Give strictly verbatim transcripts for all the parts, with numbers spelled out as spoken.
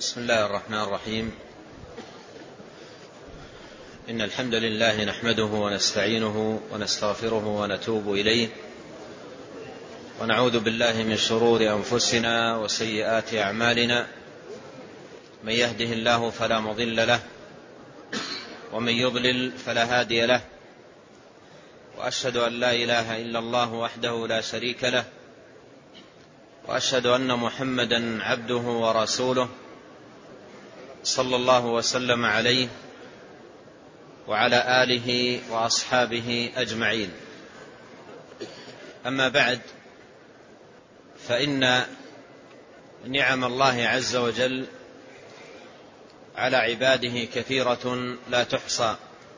بسم الله الرحمن الرحيم. إن الحمد لله نحمده ونستعينه ونستغفره ونتوب إليه، ونعوذ بالله من شرور أنفسنا وسيئات أعمالنا. من يهده الله فلا مضل له، ومن يضلل فلا هادي له، وأشهد أن لا إله إلا الله وحده لا شريك له، وأشهد أن محمدا عبده ورسوله صلى الله وسلم عليه وعلى آله وأصحابه أجمعين. أما بعد، فإن نعم الله عز وجل على عباده كثيرة لا تحصى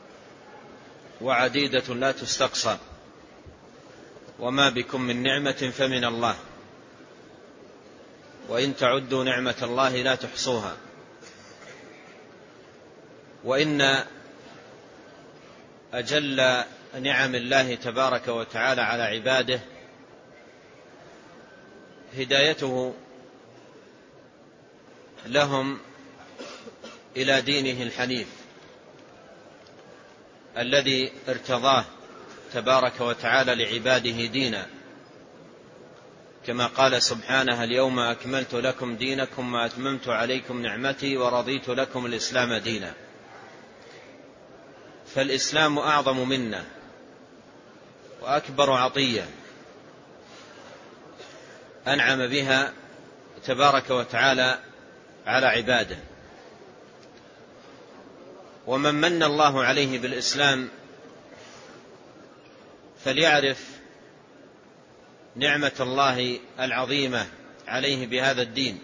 وعديدة لا تستقصى، وما بكم من نعمة فمن الله، وإن تعدوا نعمة الله لا تحصوها. وإن أجل نعم الله تبارك وتعالى على عباده هدايته لهم إلى دينه الحنيف الذي ارتضاه تبارك وتعالى لعباده دينا، كما قال سبحانه: اليوم أكملت لكم دينكم وأتممت عليكم نعمتي ورضيت لكم الإسلام دينا. فالإسلام أعظم منة وأكبر عطية أنعم بها تبارك وتعالى على عباده. ومن من الله عليه بالإسلام فليعرف نعمة الله العظيمة عليه بهذا الدين،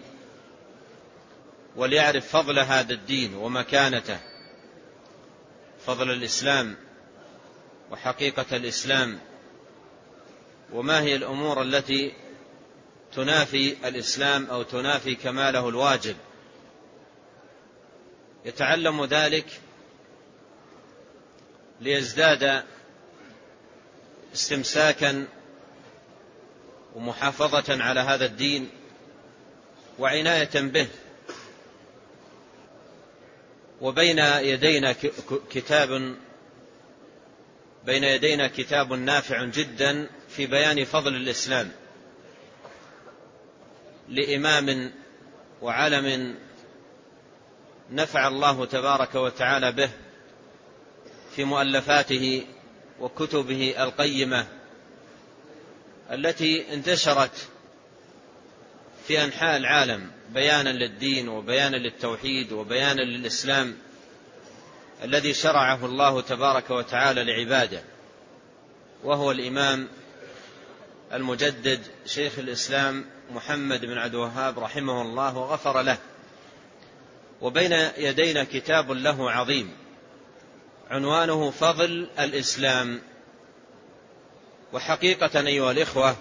وليعرف فضل هذا الدين ومكانته، فضل الإسلام وحقيقة الإسلام، وما هي الأمور التي تنافي الإسلام أو تنافي كماله الواجب. يتعلم ذلك ليزداد استمساكا ومحافظة على هذا الدين وعناية به. وبين يدينا كتاب بين يدينا كتاب نافع جدا في بيان فضل الإسلام لإمام وعلم نفع الله تبارك وتعالى به في مؤلفاته وكتبه القيمة التي انتشرت في أنحاء العالم بيانا للدين وبيانا للتوحيد وبيانا للإسلام الذي شرعه الله تبارك وتعالى لعباده، وهو الإمام المجدد شيخ الإسلام محمد بن عبد الوهاب رحمه الله وغفر له. وبين يدينا كتاب له عظيم عنوانه فضل الإسلام. وحقيقة أيها الإخوة،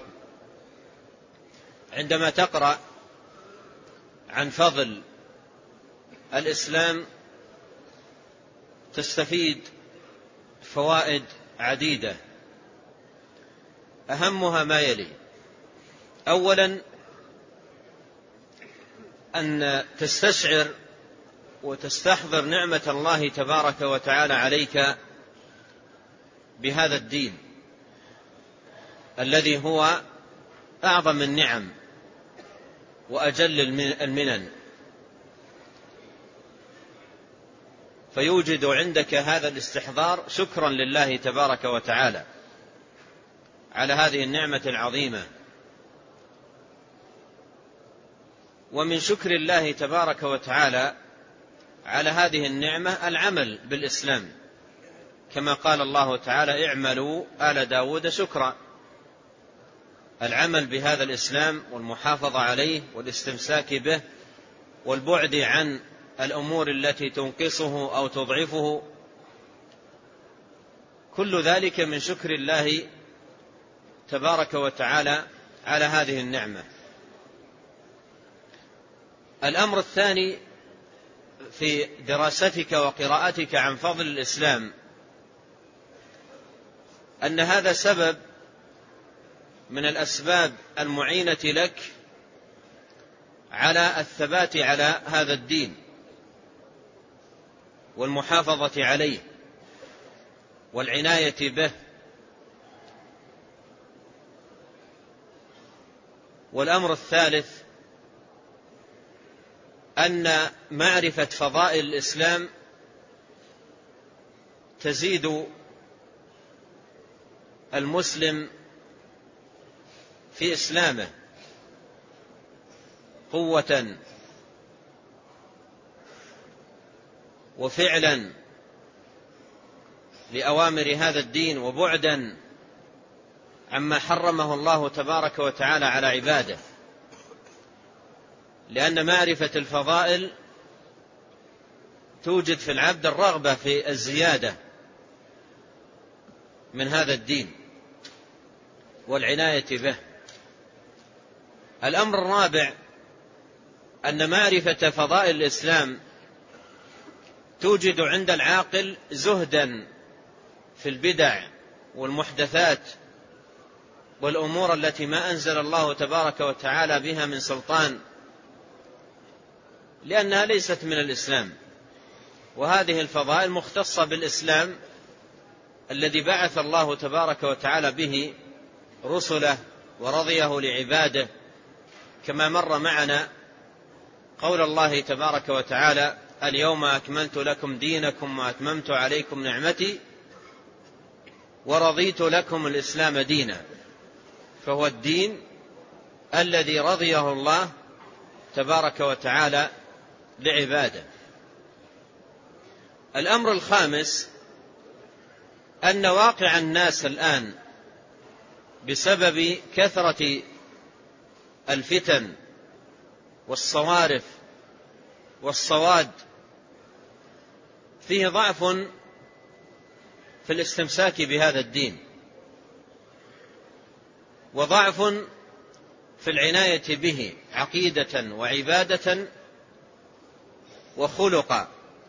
عندما تقرأ عن فضل الإسلام تستفيد فوائد عديدة، أهمها ما يلي: أولا، أن تستشعر وتستحضر نعمة الله تبارك وتعالى عليك بهذا الدين الذي هو أعظم النعم وأجل المنن، فيوجد عندك هذا الاستحضار شكرا لله تبارك وتعالى على هذه النعمة العظيمة. ومن شكر الله تبارك وتعالى على هذه النعمة العمل بالإسلام، كما قال الله تعالى: اعملوا آل داود شكرا. العمل بهذا الإسلام والمحافظة عليه والاستمساك به والبعد عن الأمور التي تنقصه أو تضعفه، كل ذلك من شكر الله تبارك وتعالى على هذه النعمة. الأمر الثاني في دراستك وقراءتك عن فضل الإسلام أن هذا سبب من الأسباب المعينة لك على الثبات على هذا الدين والمحافظة عليه والعناية به. والأمر الثالث أن معرفة فضائل الإسلام تزيد المسلم في إسلامه قوة وفعلا لأوامر هذا الدين، وبعدا عما حرمه الله تبارك وتعالى على عباده، لأن معرفة الفضائل توجد في العبد الرغبة في الزيادة من هذا الدين والعناية به. الأمر الرابع أن معرفة فضائل الإسلام توجد عند العاقل زهدا في البدع والمحدثات والأمور التي ما أنزل الله تبارك وتعالى بها من سلطان، لأنها ليست من الإسلام، وهذه الفضائل مختصة بالإسلام الذي بعث الله تبارك وتعالى به رسله ورضيه لعباده، كما مر معنا قول الله تبارك وتعالى: اليوم أكملت لكم دينكم وأتممت عليكم نعمتي ورضيت لكم الإسلام دينا. فهو الدين الذي رضيه الله تبارك وتعالى لعباده. الأمر الخامس أن واقع الناس الآن بسبب كثرة الفتن والصوارف والصواد فيه ضعف في الاستمساك بهذا الدين، وضعف في العناية به عقيدة وعبادة وخلقا.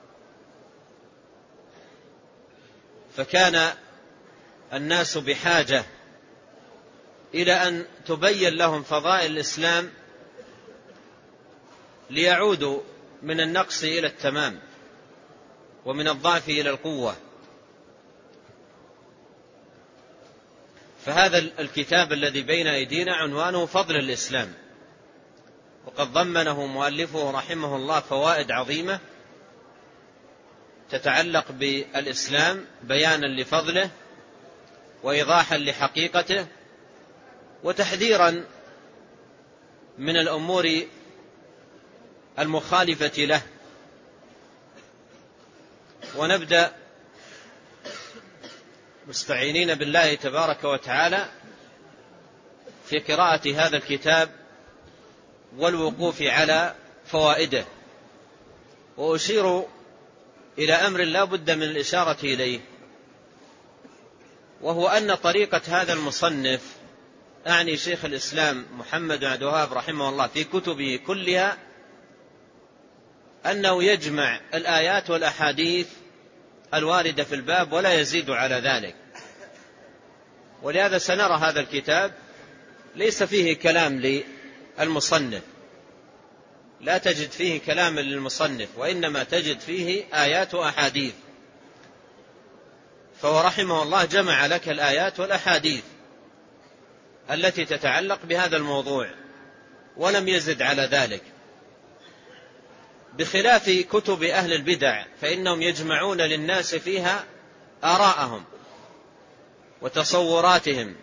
فكان الناس بحاجة إلى أن تبين لهم فضائل الإسلام ليعودوا من النقص إلى التمام ومن الضعف إلى القوة. فهذا الكتاب الذي بين أيدينا عنوانه فضل الإسلام، وقد ضمنه مؤلفه رحمه الله فوائد عظيمة تتعلق بالإسلام بيانا لفضله وإيضاحا لحقيقته وتحذيرا من الأمور المخالفة له. ونبدأ مستعينين بالله تبارك وتعالى في قراءة هذا الكتاب والوقوف على فوائده. وأشير إلى أمر لا بد من الإشارة إليه، وهو أن طريقة هذا المصنف، أعني شيخ الإسلام محمد بن عبد الوهاب رحمه الله، في كتبه كلها أنه يجمع الآيات والأحاديث الواردة في الباب ولا يزيد على ذلك. ولهذا سنرى هذا الكتاب ليس فيه كلام للمصنف، لا تجد فيه كلام للمصنف، وإنما تجد فيه آيات وأحاديث. فهو رحمه الله جمع لك الآيات والأحاديث التي تتعلق بهذا الموضوع ولم يزد على ذلك، بخلاف كتب أهل البدع فإنهم يجمعون للناس فيها آراءهم وتصوراتهم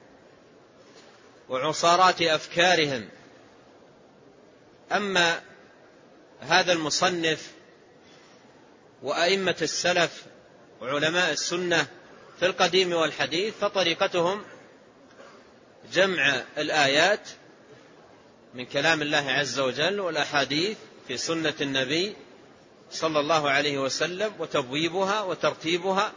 وعصارات أفكارهم. أما هذا المصنف وأئمة السلف وعلماء السنة في القديم والحديث فطريقتهم جمع الآيات من كلام الله عز وجل والأحاديث في سنة النبي صلى الله عليه وسلم وتبويبها وترتيبها،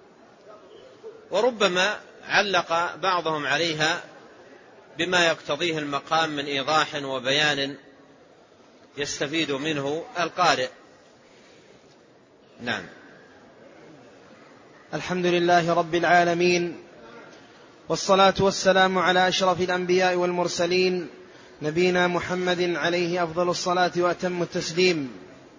وربما علق بعضهم عليها بما يقتضيه المقام من إيضاح وبيان يستفيد منه القارئ. نعم. الحمد لله رب العالمين، والصلاة والسلام على أشرف الأنبياء والمرسلين، نبينا محمد عليه أفضل الصلاة وأتم التسليم.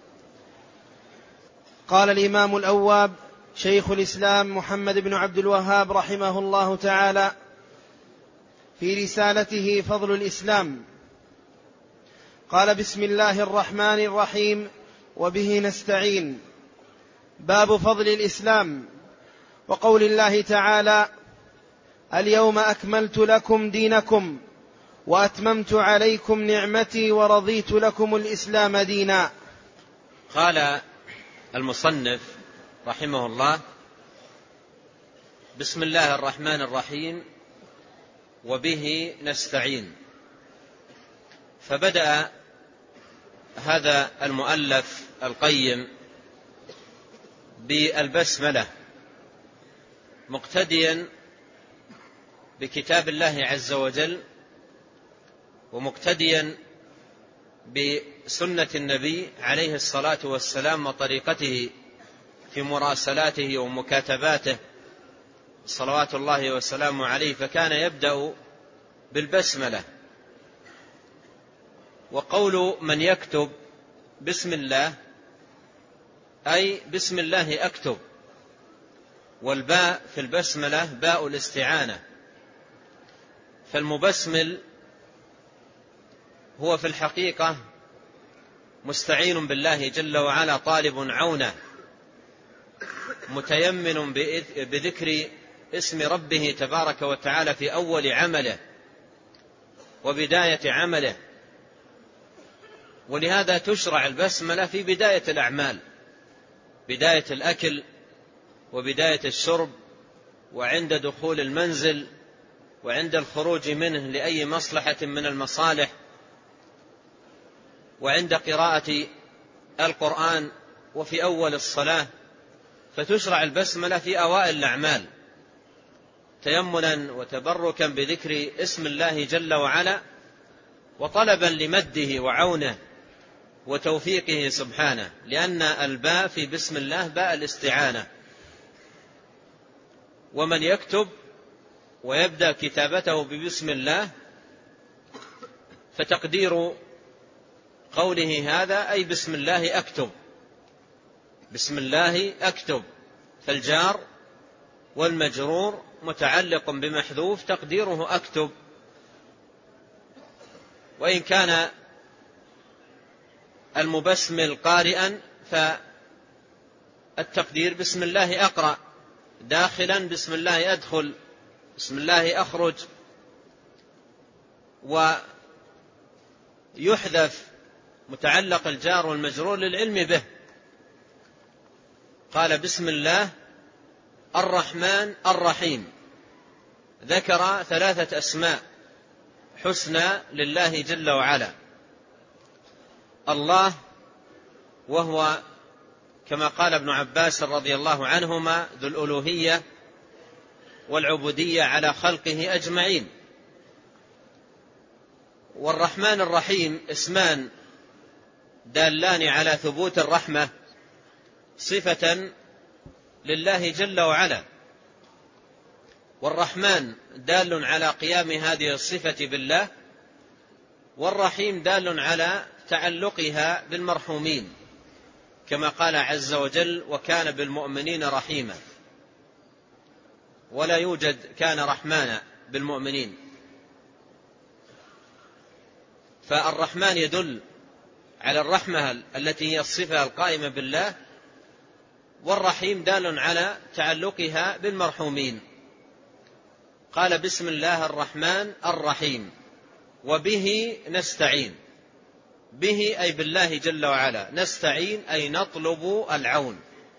قال الإمام الأواب شيخ الإسلام محمد بن عبد الوهاب رحمه الله تعالى في رسالته فضل الإسلام، قال: بسم الله الرحمن الرحيم، وبه نستعين. باب فضل الإسلام، وقول الله تعالى: اليوم أكملت لكم دينكم وأتممت عليكم نعمتي ورضيت لكم الإسلام دينا. قال المصنف رحمه الله: بسم الله الرحمن الرحيم، وبه نستعين. فبدأ هذا المؤلف القيم بالبسملة، مقتديا بكتاب الله عز وجل ومقتديا بسنة النبي عليه الصلاة والسلام وطريقته في مراسلاته ومكاتباته صلوات الله وسلامه عليه، فكان يبدأ بالبسملة. وقول من يكتب بسم الله أي بسم الله أكتب، والباء في البسملة باء الاستعانة، فالمبسمل هو في الحقيقة مستعين بالله جل وعلا، طالب عونه، متيمن بذكر اسم ربه تبارك وتعالى في أول عمله وبداية عمله. ولهذا تشرع البسملة في بداية الأعمال، بداية الأكل وبداية الشرب، وعند دخول المنزل، وعند الخروج منه لأي مصلحة من المصالح، وعند قراءة القرآن، وفي أول الصلاة. فتشرع البسملة في أوائل الأعمال تيمنا وتبركا بذكر اسم الله جل وعلا، وطلبا لمده وعونه وتوفيقه سبحانه، لأن الباء في بسم الله باء الاستعانة. ومن يكتب ويبدأ كتابته ببسم الله، فتقدير قوله هذا أي بسم الله أكتب، بسم الله أكتب، فالجار والمجرور متعلق بمحذوف تقديره أكتب. وإن كان المبسمل قارئا فالتقدير بسم الله أقرأ، داخلا بسم الله أدخل، بسم الله أخرج. ويحذف متعلق الجار والمجرور للعلم به. قال: بسم الله الرحمن الرحيم، ذكر ثلاثة أسماء حسنى لله جل وعلا. الله، وهو كما قال ابن عباس رضي الله عنهما ذو الألوهية والعبودية على خلقه أجمعين. والرحمن الرحيم اسمان دالان على ثبوت الرحمة، صفة لله جل وعلا. والرحمن دال على قيام هذه الصفة بالله، والرحيم دال على تعلقها بالمرحومين، كما قال عز وجل: وكان بالمؤمنين رحيما. ولا يوجد كان رحمانا بالمؤمنين. فالرحمن يدل على الرحمة التي هي الصفة القائمة بالله، والرحيم دال على تعلقها بالمرحومين. قال: بسم الله الرحمن الرحيم، وبه نستعين. به أي بالله جل وعلا، نستعين أي نطلب العون.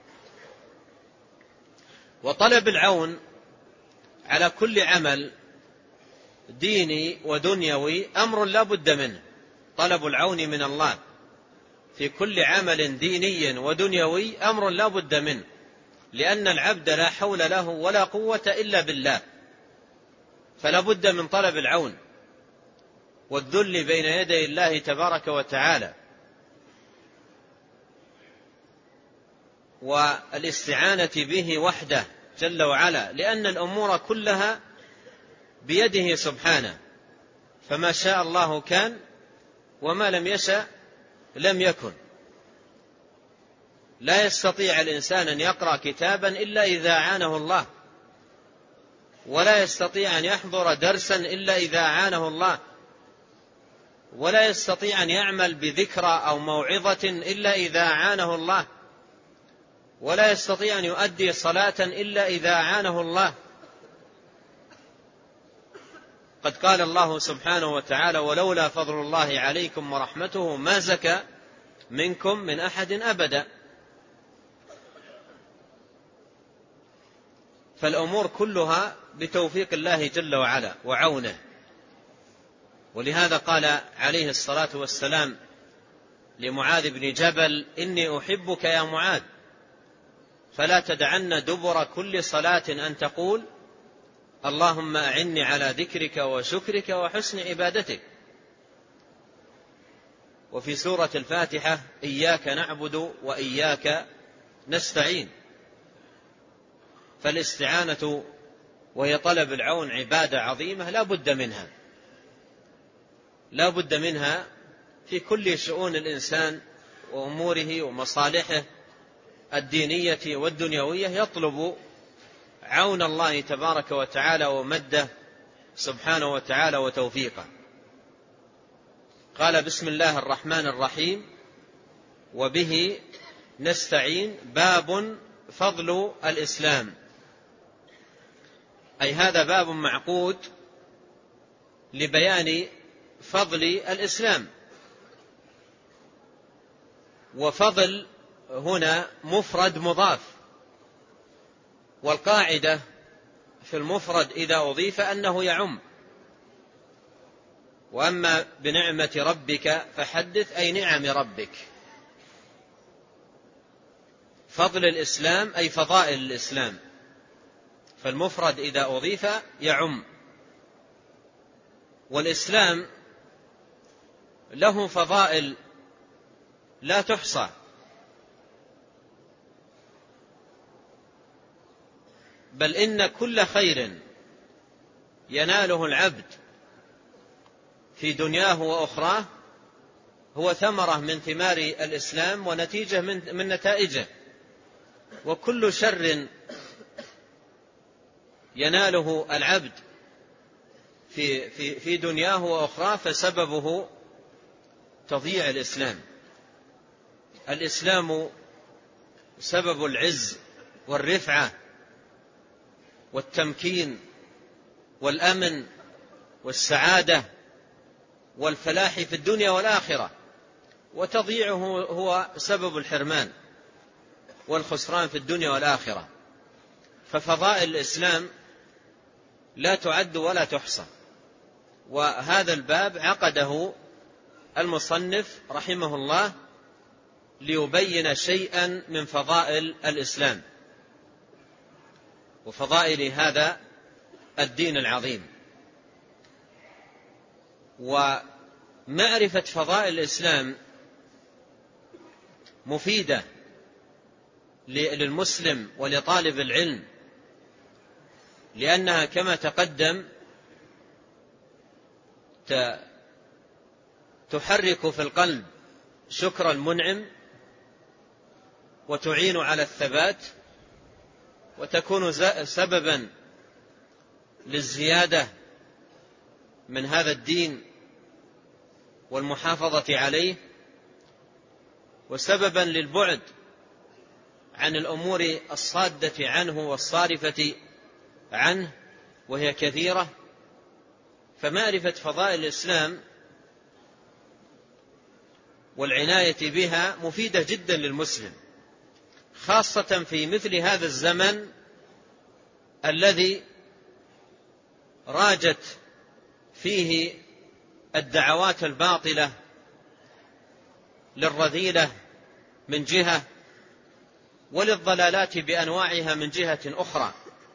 وطلب العون على كل عمل ديني ودنيوي أمر لا بد منه، طلب العون من الله في كل عمل ديني ودنيوي أمر لا بد منه، لأن العبد لا حول له ولا قوة إلا بالله، فلا بد من طلب العون والذل بين يدي الله تبارك وتعالى، والاستعانة به وحده جل وعلا، لأن الأمور كلها بيده سبحانه. فما شاء الله كان وما لم يشأ لم يكن. لا يستطيع الإنسان أن يقرأ كتابا إلا إذا أعانه الله، ولا يستطيع أن يحضر درسا إلا إذا أعانه الله، ولا يستطيع أن يعمل بذكرى أو موعظة إلا إذا أعانه الله، ولا يستطيع أن يؤدي صلاة إلا إذا أعانه الله. قد قال الله سبحانه وتعالى: ولولا فضل الله عليكم ورحمته ما زكى منكم من أحد أبدا. فالأمور كلها بتوفيق الله جل وعلا وعونه. ولهذا قال عليه الصلاة والسلام لمعاذ بن جبل: إني أحبك يا معاذ، فلا تدعن دبر كل صلاة أن تقول: اللهم أعني على ذكرك وشكرك وحسن عبادتك. وفي سورة الفاتحة: إياك نعبد وإياك نستعين. فالاستعانة وهي طلب العون عبادة عظيمة لا بد منها، لا بد منها في كل شؤون الإنسان وأموره ومصالحه الدينية والدنيوية، يطلب عون الله تبارك وتعالى ومده سبحانه وتعالى وتوفيقه. قال: بسم الله الرحمن الرحيم، وبه نستعين. باب فضل الإسلام، أي هذا باب معقود لبيان فضل الإسلام. وفضل هنا مفرد مضاف، والقاعدة في المفرد إذا أضيف أنه يعم. وأما بنعمة ربك فحدث، أي نعم ربك. فضل الإسلام أي فضائل الإسلام، فالمفرد إذا أضيف يعم. والإسلام له فضائل لا تحصى، بل إن كل خير يناله العبد في دنياه وأخراه هو ثمرة من ثمار الإسلام ونتيجة من, من نتائجه. وكل شر يناله العبد في, في, في دنياه وأخراه فسببه تضييع الإسلام. الإسلام سبب العز والرفعة والتمكين والأمن والسعادة والفلاح في الدنيا والآخرة، وتضييعه هو سبب الحرمان والخسران في الدنيا والآخرة. ففضائل الإسلام لا تعد ولا تحصى. وهذا الباب عقده المصنف رحمه الله ليبين شيئا من فضائل الإسلام وفضائل هذا الدين العظيم. ومعرفة فضائل الإسلام مفيدة للمسلم ولطالب العلم، لأنها كما تقدم تحرك في القلب شكر المنعم، وتعين على الثبات، وتكون سببا للزيادة من هذا الدين والمحافظة عليه، وسببا للبعد عن الأمور الصادة عنه والصارفة عنه وهي كثيرة. فمعرفة فضائل الإسلام والعناية بها مفيدة جدا للمسلم، خاصة في مثل هذا الزمن الذي راجت فيه الدعوات الباطلة للرذيلة من جهة، وللضلالات بأنواعها من جهة أخرى.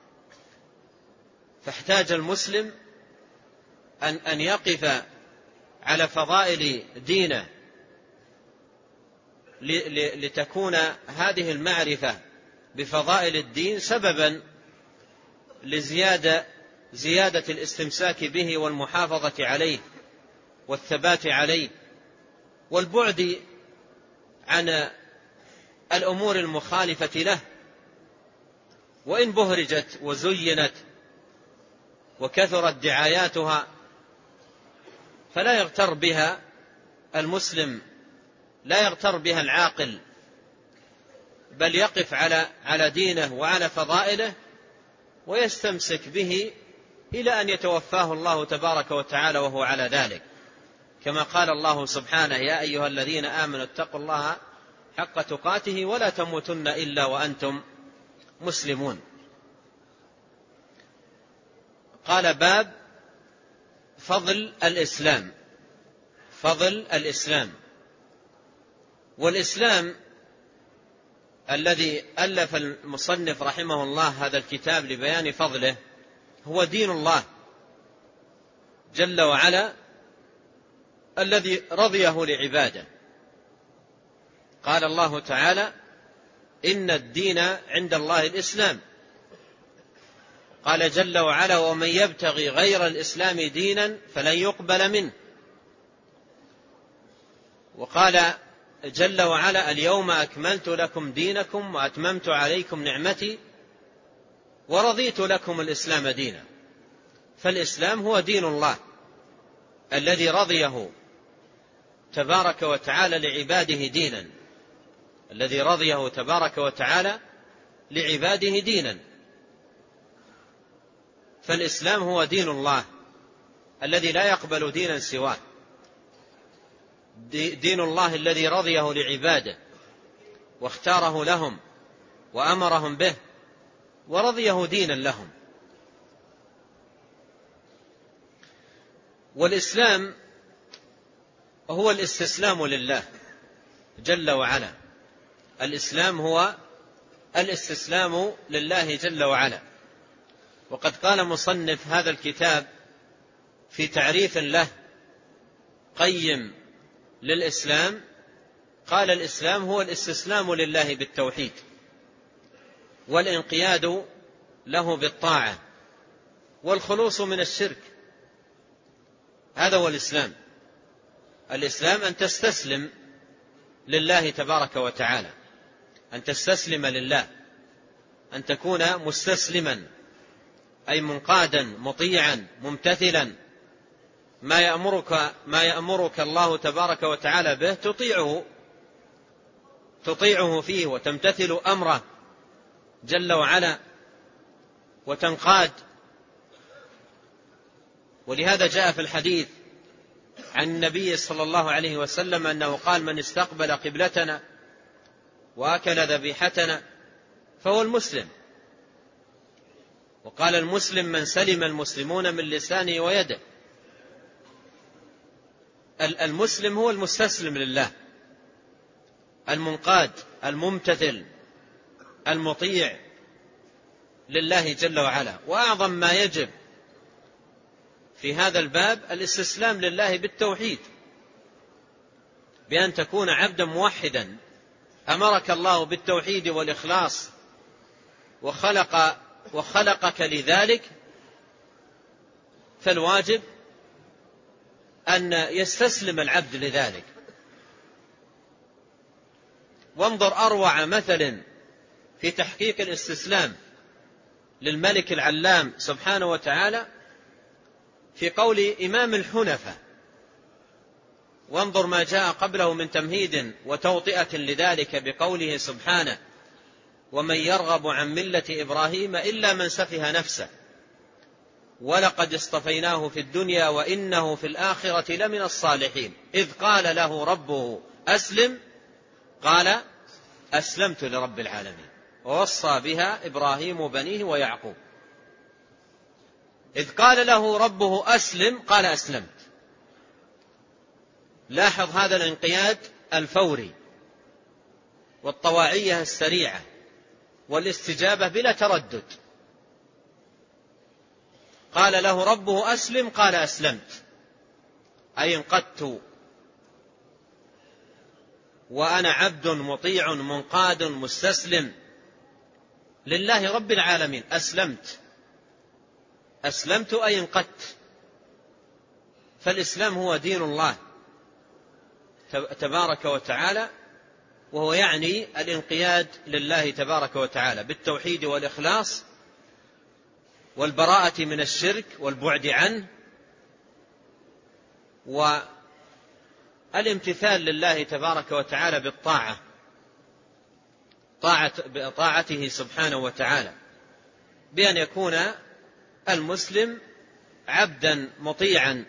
فاحتاج المسلم أن أن يقف على فضائل دينه لتكون هذه المعرفة بفضائل الدين سببا لزيادة زيادة الاستمساك به والمحافظة عليه والثبات عليه والبعد عن الأمور المخالفة له، وإن بهرجت وزينت وكثرت دعاياتها فلا يغتر بها المسلم، لا يغتر بها العاقل، بل يقف على على دينه وعلى فضائله ويستمسك به إلى أن يتوفاه الله تبارك وتعالى وهو على ذلك، كما قال الله سبحانه: يا أيها الذين آمنوا اتقوا الله حق تقاته ولا تموتن إلا وأنتم مسلمون. قال: باب فضل الإسلام. فضل الإسلام. والإسلام الذي ألف المصنف رحمه الله هذا الكتاب لبيان فضله هو دين الله جل وعلا الذي رضيه لعباده. قال الله تعالى: إن الدين عند الله الإسلام. قال جل وعلا: ومن يبتغي غير الإسلام دينا فلن يقبل منه. وقال جل وعلا: اليوم أكملت لكم دينكم وأتممت عليكم نعمتي ورضيت لكم الإسلام دينا. فالإسلام هو دين الله الذي رضيه تبارك وتعالى لعباده دينا، الذي رضيه تبارك وتعالى لعباده دينا. فالإسلام هو دين الله الذي لا يقبل دينا سواه، دين الله الذي رضيه لعباده واختاره لهم وأمرهم به ورضيه دينا لهم. والإسلام هو الاستسلام لله جل وعلا. الإسلام هو الاستسلام لله جل وعلا. وقد قال مصنف هذا الكتاب في تعريف له قيم للإسلام، قال: الإسلام هو الاستسلام لله بالتوحيد والانقياد له بالطاعة والخلوص من الشرك. هذا هو الإسلام. الإسلام أن تستسلم لله تبارك وتعالى، أن تستسلم لله، أن تكون مستسلما أي منقادا مطيعا ممتثلا، ما يأمرك ما يأمرك الله تبارك وتعالى به تطيعه تطيعه فيه وتمتثل أمره جل وعلا وتنقاد. ولهذا جاء في الحديث عن النبي صلى الله عليه وسلم أنه قال: من استقبل قبلتنا وأكل ذبيحتنا فهو المسلم. وقال: المسلم من سلم المسلمون من لسانه ويده. المسلم هو المستسلم لله، المنقاد الممتثل المطيع لله جل وعلا. وأعظم ما يجب في هذا الباب الاستسلام لله بالتوحيد، بأن تكون عبدا موحدا. أمرك الله بالتوحيد والإخلاص وخلق وخلقك لذلك، فالواجب أن يستسلم العبد لذلك. وانظر أروع مثل في تحقيق الاستسلام للملك العلام سبحانه وتعالى في قول إمام الحنفاء. وانظر ما جاء قبله من تمهيد وتوطئة لذلك بقوله سبحانه: ومن يرغب عن ملة إبراهيم إلا من سفه نفسه ولقد اصطفيناه في الدنيا وإنه في الآخرة لمن الصالحين إذ قال له ربه أسلم قال أسلمت لرب العالمين ووصى بها إبراهيم بنيه ويعقوب. إذ قال له ربه أسلم قال أسلمت. لاحظ هذا الانقياد الفوري والطواعية السريعة والاستجابة بلا تردد. قال له ربه أسلم قال أسلمت، أي انقدت وأنا عبد مطيع منقاد مستسلم لله رب العالمين. أسلمت أسلمت أي انقدت. فالإسلام هو دين الله تبارك وتعالى، وهو يعني الانقياد لله تبارك وتعالى بالتوحيد والإخلاص والبراءة من الشرك والبعد عنه، والامتثال لله تبارك وتعالى بالطاعة، طاعة طاعته سبحانه وتعالى، بأن يكون المسلم عبدا مطيعا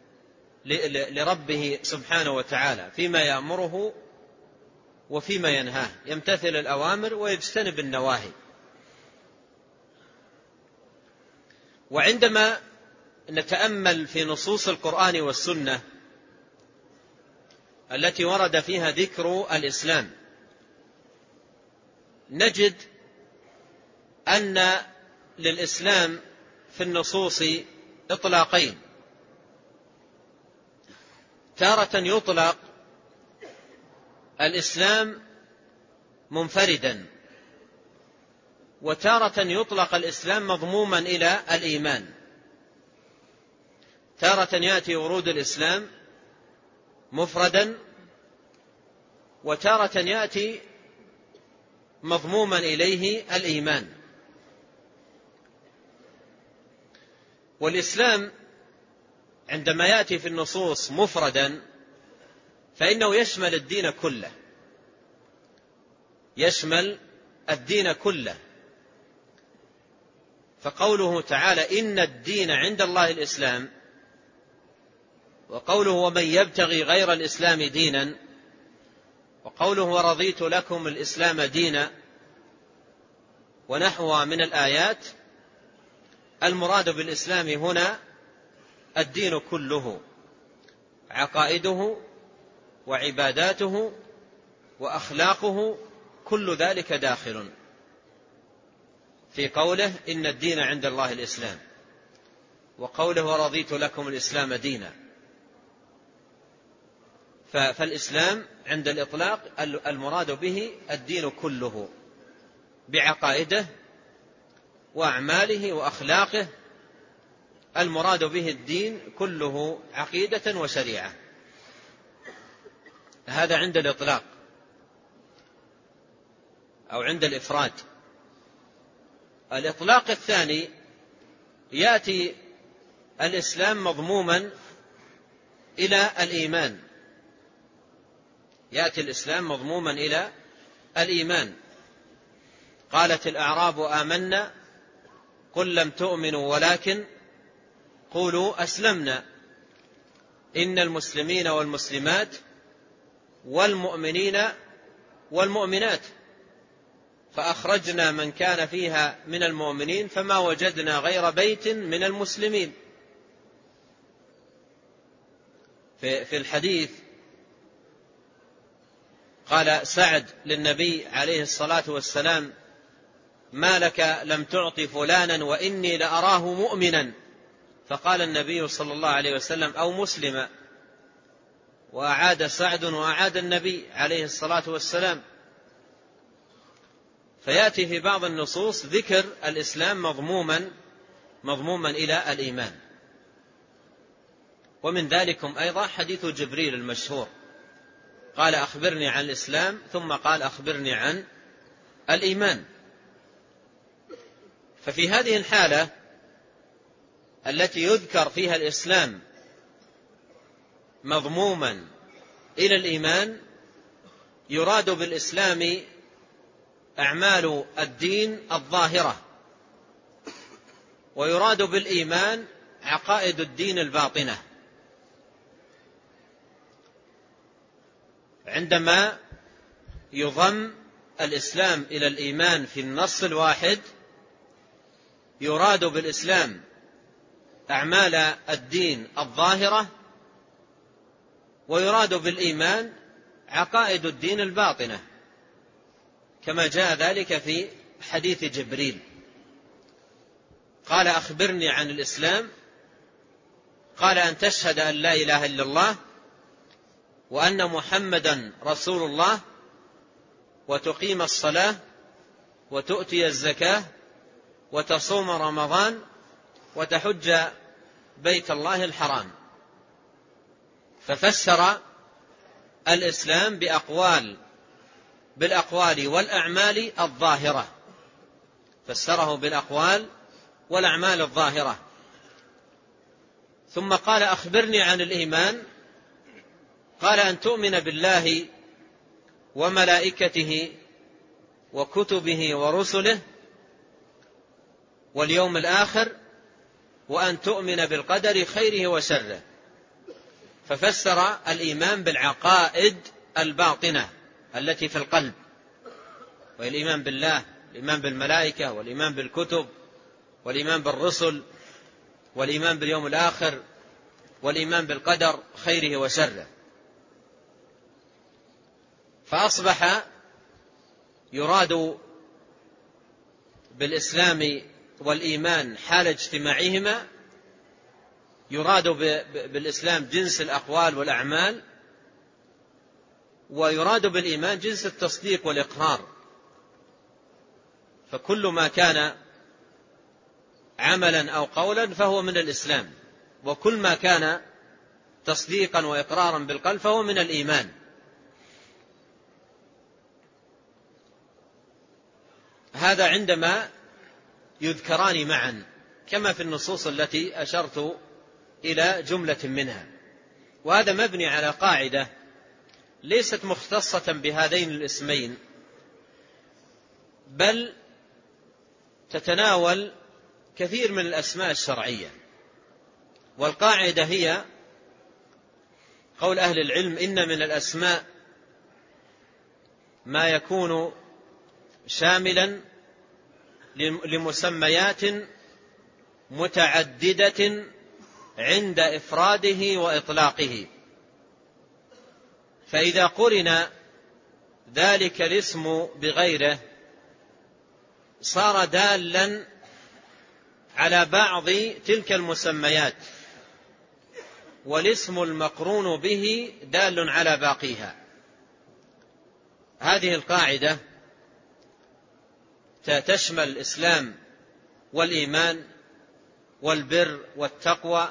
لربه سبحانه وتعالى فيما يأمره وفيما ينهاه، يمتثل الأوامر ويجتنب النواهي. وعندما نتأمل في نصوص القرآن والسنة التي ورد فيها ذكر الإسلام، نجد أن للإسلام في النصوص إطلاقين: تارة يطلق الإسلام منفردا، وتارة يطلق الإسلام مضموما إلى الإيمان. تارة يأتي ورود الإسلام مفردا، وتارة يأتي مضموما إليه الإيمان. والإسلام عندما يأتي في النصوص مفردا فإنه يشمل الدين كله، يشمل الدين كله. فقوله تعالى إن الدين عند الله الإسلام، وقوله ومن يبتغي غير الإسلام دينا، وقوله ورضيت لكم الإسلام دينا، ونحوها من الآيات، المراد بالإسلام هنا الدين كله، عقائده وعباداته وأخلاقه، كل ذلك داخل في قوله إن الدين عند الله الإسلام، وقوله ورضيت لكم الإسلام دينا. فالإسلام عند الإطلاق المراد به الدين كله بعقائده وأعماله وأخلاقه، المراد به الدين كله عقيدة وشريعة. هذا عند الإطلاق أو عند الإفراد. الإطلاق الثاني يأتي الإسلام مضموما إلى الإيمان، يأتي الإسلام مضموما إلى الإيمان. قالت الأعراب آمنا قل لم تؤمنوا ولكن قولوا أسلمنا إن المسلمين والمسلمات والمؤمنين والمؤمنات فأخرجنا من كان فيها من المؤمنين فما وجدنا غير بيت من المسلمين. في الحديث قال سعد للنبي عليه الصلاة والسلام ما لك لم تعط فلانا وإني لأراه مؤمنا، فقال النبي صلى الله عليه وسلم أو مسلما، وأعاد سعد وأعاد النبي عليه الصلاة والسلام. فيأتي في بعض النصوص ذكر الإسلام مضموما مضموما إلى الإيمان. ومن ذلكم أيضا حديث جبريل المشهور، قال أخبرني عن الإسلام ثم قال أخبرني عن الإيمان. ففي هذه الحالة التي يذكر فيها الإسلام مضموما إلى الإيمان، يراد بالإسلام أعمال الدين الظاهرة، ويراد بالإيمان عقائد الدين الباطنة. عندما يضم الإسلام إلى الإيمان في النص الواحد، يراد بالإسلام أعمال الدين الظاهرة، ويراد بالإيمان عقائد الدين الباطنة، كما جاء ذلك في حديث جبريل. قال أخبرني عن الإسلام، قال أن تشهد أن لا إله إلا الله وأن محمدا رسول الله وتقيم الصلاة وتؤتي الزكاة وتصوم رمضان وتحج بيت الله الحرام. ففسر الإسلام بأقوال بالأقوال والأعمال الظاهرة، فسره بالأقوال والأعمال الظاهرة. ثم قال أخبرني عن الإيمان، قال أن تؤمن بالله وملائكته وكتبه ورسله واليوم الآخر وأن تؤمن بالقدر خيره وشره. ففسر الإيمان بالعقائد الباطنة التي في القلب، والإيمان بالله، الإيمان بالملائكة، والإيمان بالكتب، والإيمان بالرسل، والإيمان باليوم الآخر، والإيمان بالقدر خيره وشره. فأصبح يراد بالإسلام والإيمان حال اجتماعهما، يراد بالإسلام جنس الأقوال والأعمال، ويراد بالإيمان جنس التصديق والإقرار. فكل ما كان عملا أو قولا فهو من الإسلام، وكل ما كان تصديقا وإقرارا بالقلب فهو من الإيمان. هذا عندما يذكران معا، كما في النصوص التي أشرت إلى جملة منها. وهذا مبني على قاعدة ليست مختصة بهذين الاسمين، بل تتناول كثير من الأسماء الشرعية. والقاعدة هي قول أهل العلم: إن من الأسماء ما يكون شاملا لمسميات متعددة عند إفراده وإطلاقه، فإذا قرن ذلك الاسم بغيره صار دالا على بعض تلك المسميات، والاسم المقرون به دال على باقيها. هذه القاعدة تشمل الإسلام والإيمان والبر والتقوى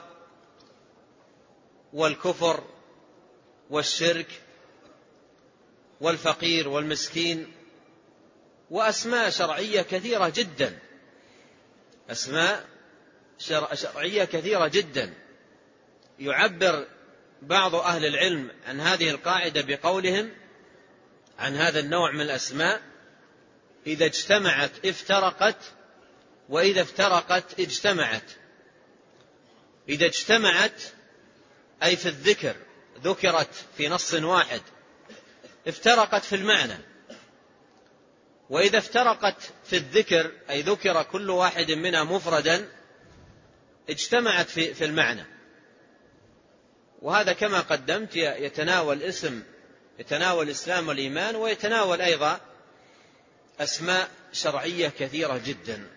والكفر والشرك والفقير والمسكين، وأسماء شرعية كثيرة جدا، أسماء شرعية كثيرة جدا. يعبر بعض أهل العلم عن هذه القاعدة بقولهم عن هذا النوع من الأسماء: إذا اجتمعت افترقت، وإذا افترقت اجتمعت. إذا اجتمعت أي في الذكر، ذكرت في نص واحد، افترقت في المعنى. وإذا افترقت في الذكر أي ذكر كل واحد منها مفردا، اجتمعت في في المعنى. وهذا كما قدمت يتناول اسم يتناول الإسلام والإيمان، ويتناول أيضا أسماء شرعية كثيرة جدا.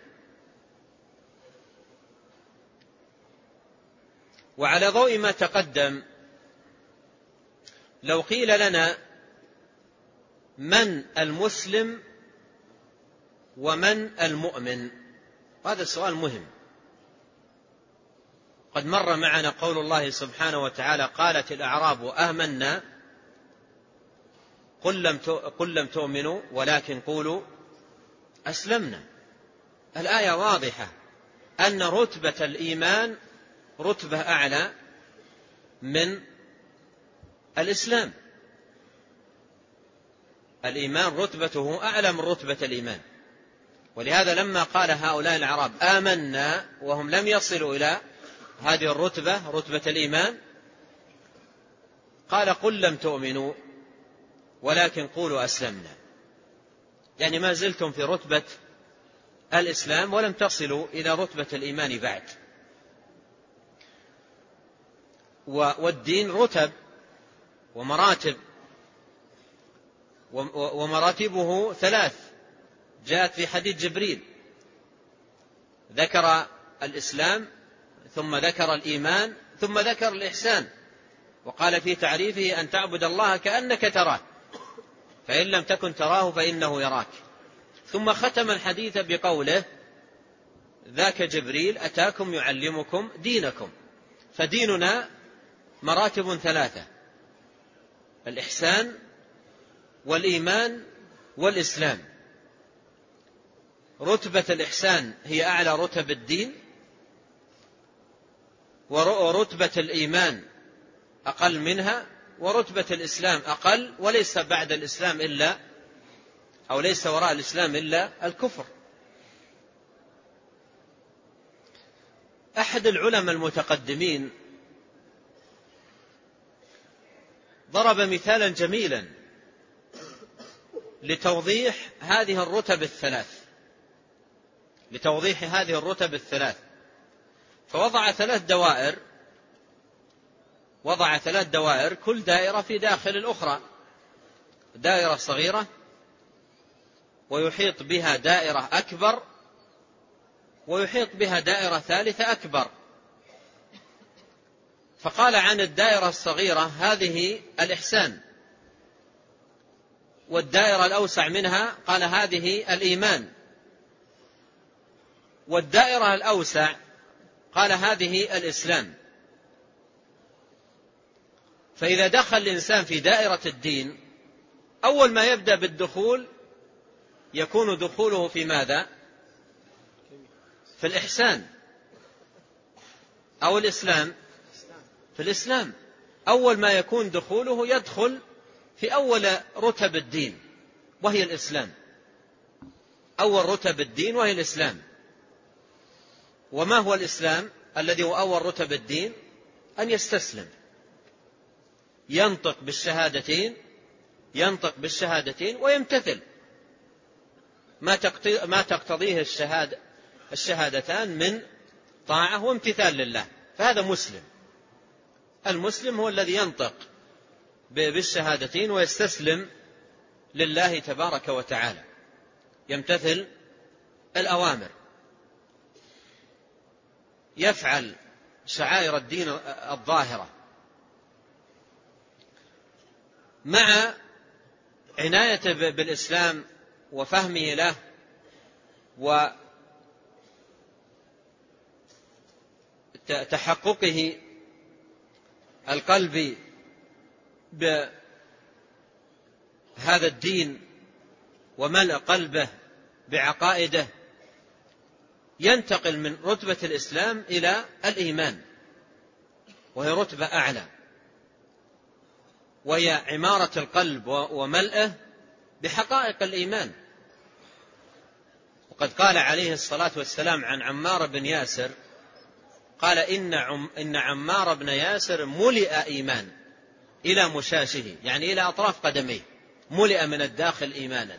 وعلى ضوء ما تقدم، لو قيل لنا من المسلم ومن المؤمن، هذا السؤال مهم. قد مر معنا قول الله سبحانه وتعالى: قالت الأعراب آمنا قل لم قل لم تؤمنوا ولكن قولوا أسلمنا. الآية واضحة أن رتبة الإيمان رتبة أعلى من الإسلام. الإيمان رتبته أعلى من رتبة الإيمان. ولهذا لما قال هؤلاء الأعراب آمنا وهم لم يصلوا إلى هذه الرتبة، رتبة الإيمان، قال: قل لم تؤمنوا ولكن قولوا أسلمنا. يعني ما زلتم في رتبة الإسلام ولم تصلوا إلى رتبة الإيمان بعد. والدين رتب ومراتب، ومراتبه ثلاث، جاءت في حديث جبريل، ذكر الإسلام ثم ذكر الإيمان ثم ذكر الإحسان، وقال في تعريفه: أن تعبد الله كأنك تراه فإن لم تكن تراه فإنه يراك. ثم ختم الحديث بقوله: ذاك جبريل أتاكم يعلمكم دينكم. فديننا مراتب ثلاثة: الإحسان والإيمان والإسلام. رتبة الإحسان هي أعلى رتب الدين، ورتبة الإيمان أقل منها، ورتبة الإسلام أقل، وليس بعد الإسلام إلا أو ليس وراء الإسلام إلا الكفر. أحد العلماء المتقدمين ضرب مثالا جميلا لتوضيح هذه الرتب الثلاث لتوضيح هذه الرتب الثلاث فوضع ثلاث دوائر وضع ثلاث دوائر كل دائرة في داخل الأخرى، دائرة صغيرة ويحيط بها دائرة أكبر ويحيط بها دائرة ثالثة أكبر. فقال عن الدائرة الصغيرة هذه الإحسان، والدائرة الأوسع منها قال هذه الإيمان، والدائرة الأوسع قال هذه الإسلام. فإذا دخل الإنسان في دائرة الدين أول ما يبدأ بالدخول يكون دخوله في ماذا؟ في الإحسان أو الإسلام؟ في الإسلام. أول ما يكون دخوله يدخل في أول رتب الدين وهي الإسلام، أول رتب الدين وهي الإسلام. وما هو الإسلام الذي هو أول رتب الدين؟ أن يستسلم، ينطق بالشهادتين ينطق بالشهادتين ويمتثل ما تقتضيه الشهادة الشهادتان من طاعة وامتثال لله، فهذا مسلم. المسلم هو الذي ينطق بالشهادتين ويستسلم لله تبارك وتعالى، يمتثل الأوامر، يفعل شعائر الدين الظاهرة مع عنايته بالإسلام وفهمه له وتحققه القلبي بهذا الدين وملء قلبه بعقائده، ينتقل من رتبة الإسلام إلى الإيمان، وهي رتبة أعلى، وهي عمارة القلب وملئه بحقائق الإيمان. وقد قال عليه الصلاة والسلام عن عمار بن ياسر قال إن, عم إن عمار بن ياسر ملئ إيمان إلى مشاشه، يعني إلى أطراف قدميه، ملئ من الداخل إيمانا.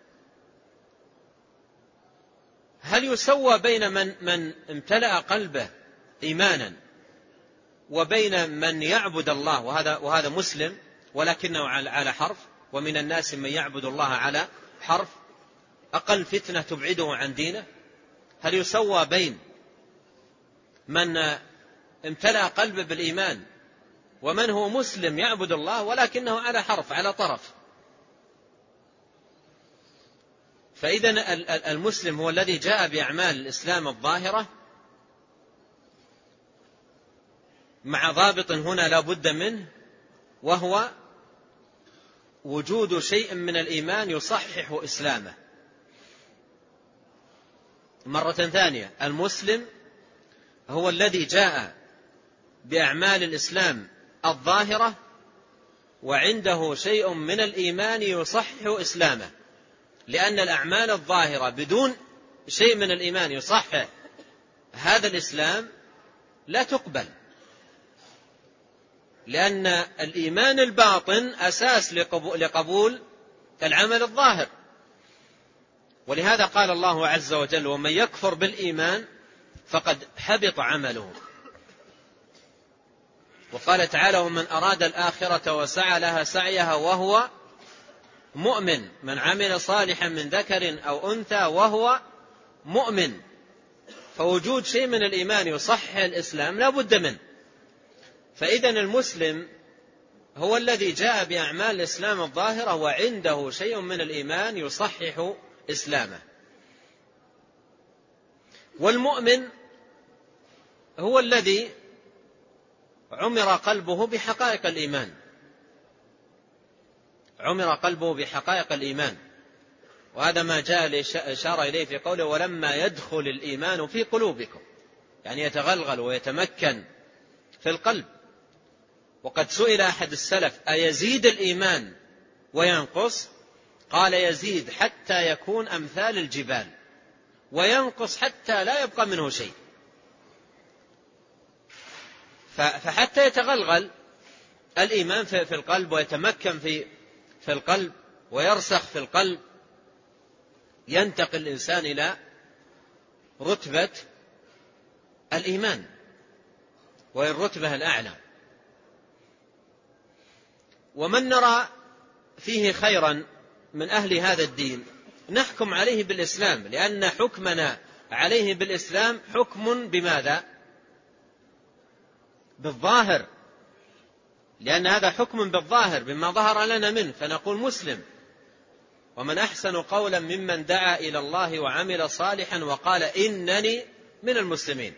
هل يسوى بين من, من امتلأ قلبه إيمانا وبين من يعبد الله وهذا, وهذا مسلم ولكنه على حرف؟ ومن الناس من يعبد الله على حرف، أقل فتنة تبعده عن دينه. هل يسوى بين من امتلأ قلبه بالإيمان ومن هو مسلم يعبد الله ولكنه على حرف، على طرف؟ فإذن المسلم هو الذي جاء بأعمال الإسلام الظاهرة مع ضابط هنا لا بد منه، وهو وجود شيء من الإيمان يصحح إسلامه. مرة ثانية، المسلم هو الذي جاء بأعمال الإسلام الظاهرة وعنده شيء من الإيمان يصحح إسلامه، لأن الأعمال الظاهرة بدون شيء من الإيمان يصحح هذا الإسلام لا تقبل، لأن الإيمان الباطن أساس لقبول العمل الظاهر. ولهذا قال الله عز وجل: ومن يكفر بالإيمان فقد حبط عمله. وقال تعالى: ومن أراد الآخرة وسعى لها سعيها وهو مؤمن، من عمل صالحا من ذكر أو أنثى وهو مؤمن. فوجود شيء من الإيمان يصحح الإسلام لا بد منه. فإذن المسلم هو الذي جاء بأعمال الإسلام الظاهرة وعنده شيء من الإيمان يصحح إسلامه. والمؤمن هو الذي عمر قلبه بحقائق الإيمان، عمر قلبه بحقائق الإيمان. وهذا ما جاء الإشارة إليه في قوله ولما يدخل الإيمان في قلوبكم، يعني يتغلغل ويتمكن في القلب. وقد سئل أحد السلف أيزيد الإيمان وينقص؟ قال يزيد حتى يكون أمثال الجبال، وينقص حتى لا يبقى منه شيء. فحتى يتغلغل الإيمان في القلب ويتمكن في في القلب ويرسخ في القلب، ينتقل الإنسان إلى رتبة الإيمان وهي الرتبة الأعلى. ومن نرى فيه خيرا من أهل هذا الدين نحكم عليه بالإسلام، لأن حكمنا عليه بالإسلام حكم بماذا؟ بالظاهر، لأن هذا حكم بالظاهر بما ظهر لنا منه، فنقول مسلم. ومن أحسن قولا ممن دعا إلى الله وعمل صالحا وقال إنني من المسلمين.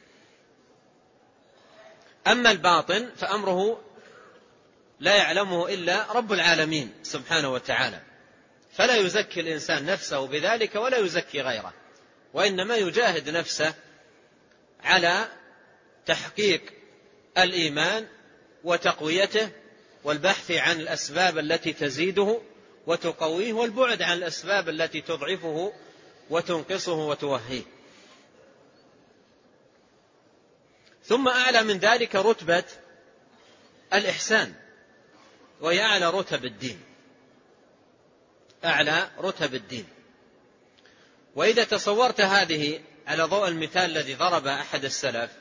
أما الباطن فأمره لا يعلمه إلا رب العالمين سبحانه وتعالى، فلا يزكي الإنسان نفسه بذلك ولا يزكي غيره، وإنما يجاهد نفسه على تحقيق الإيمان وتقويته والبحث عن الأسباب التي تزيده وتقويه، والبعد عن الأسباب التي تضعفه وتنقصه وتوهيه. ثم أعلى من ذلك رتبة الإحسان، وهي أعلى رتب الدين، أعلى رتب الدين. وإذا تصورت هذه على ضوء المثال الذي ضرب أحد السلف،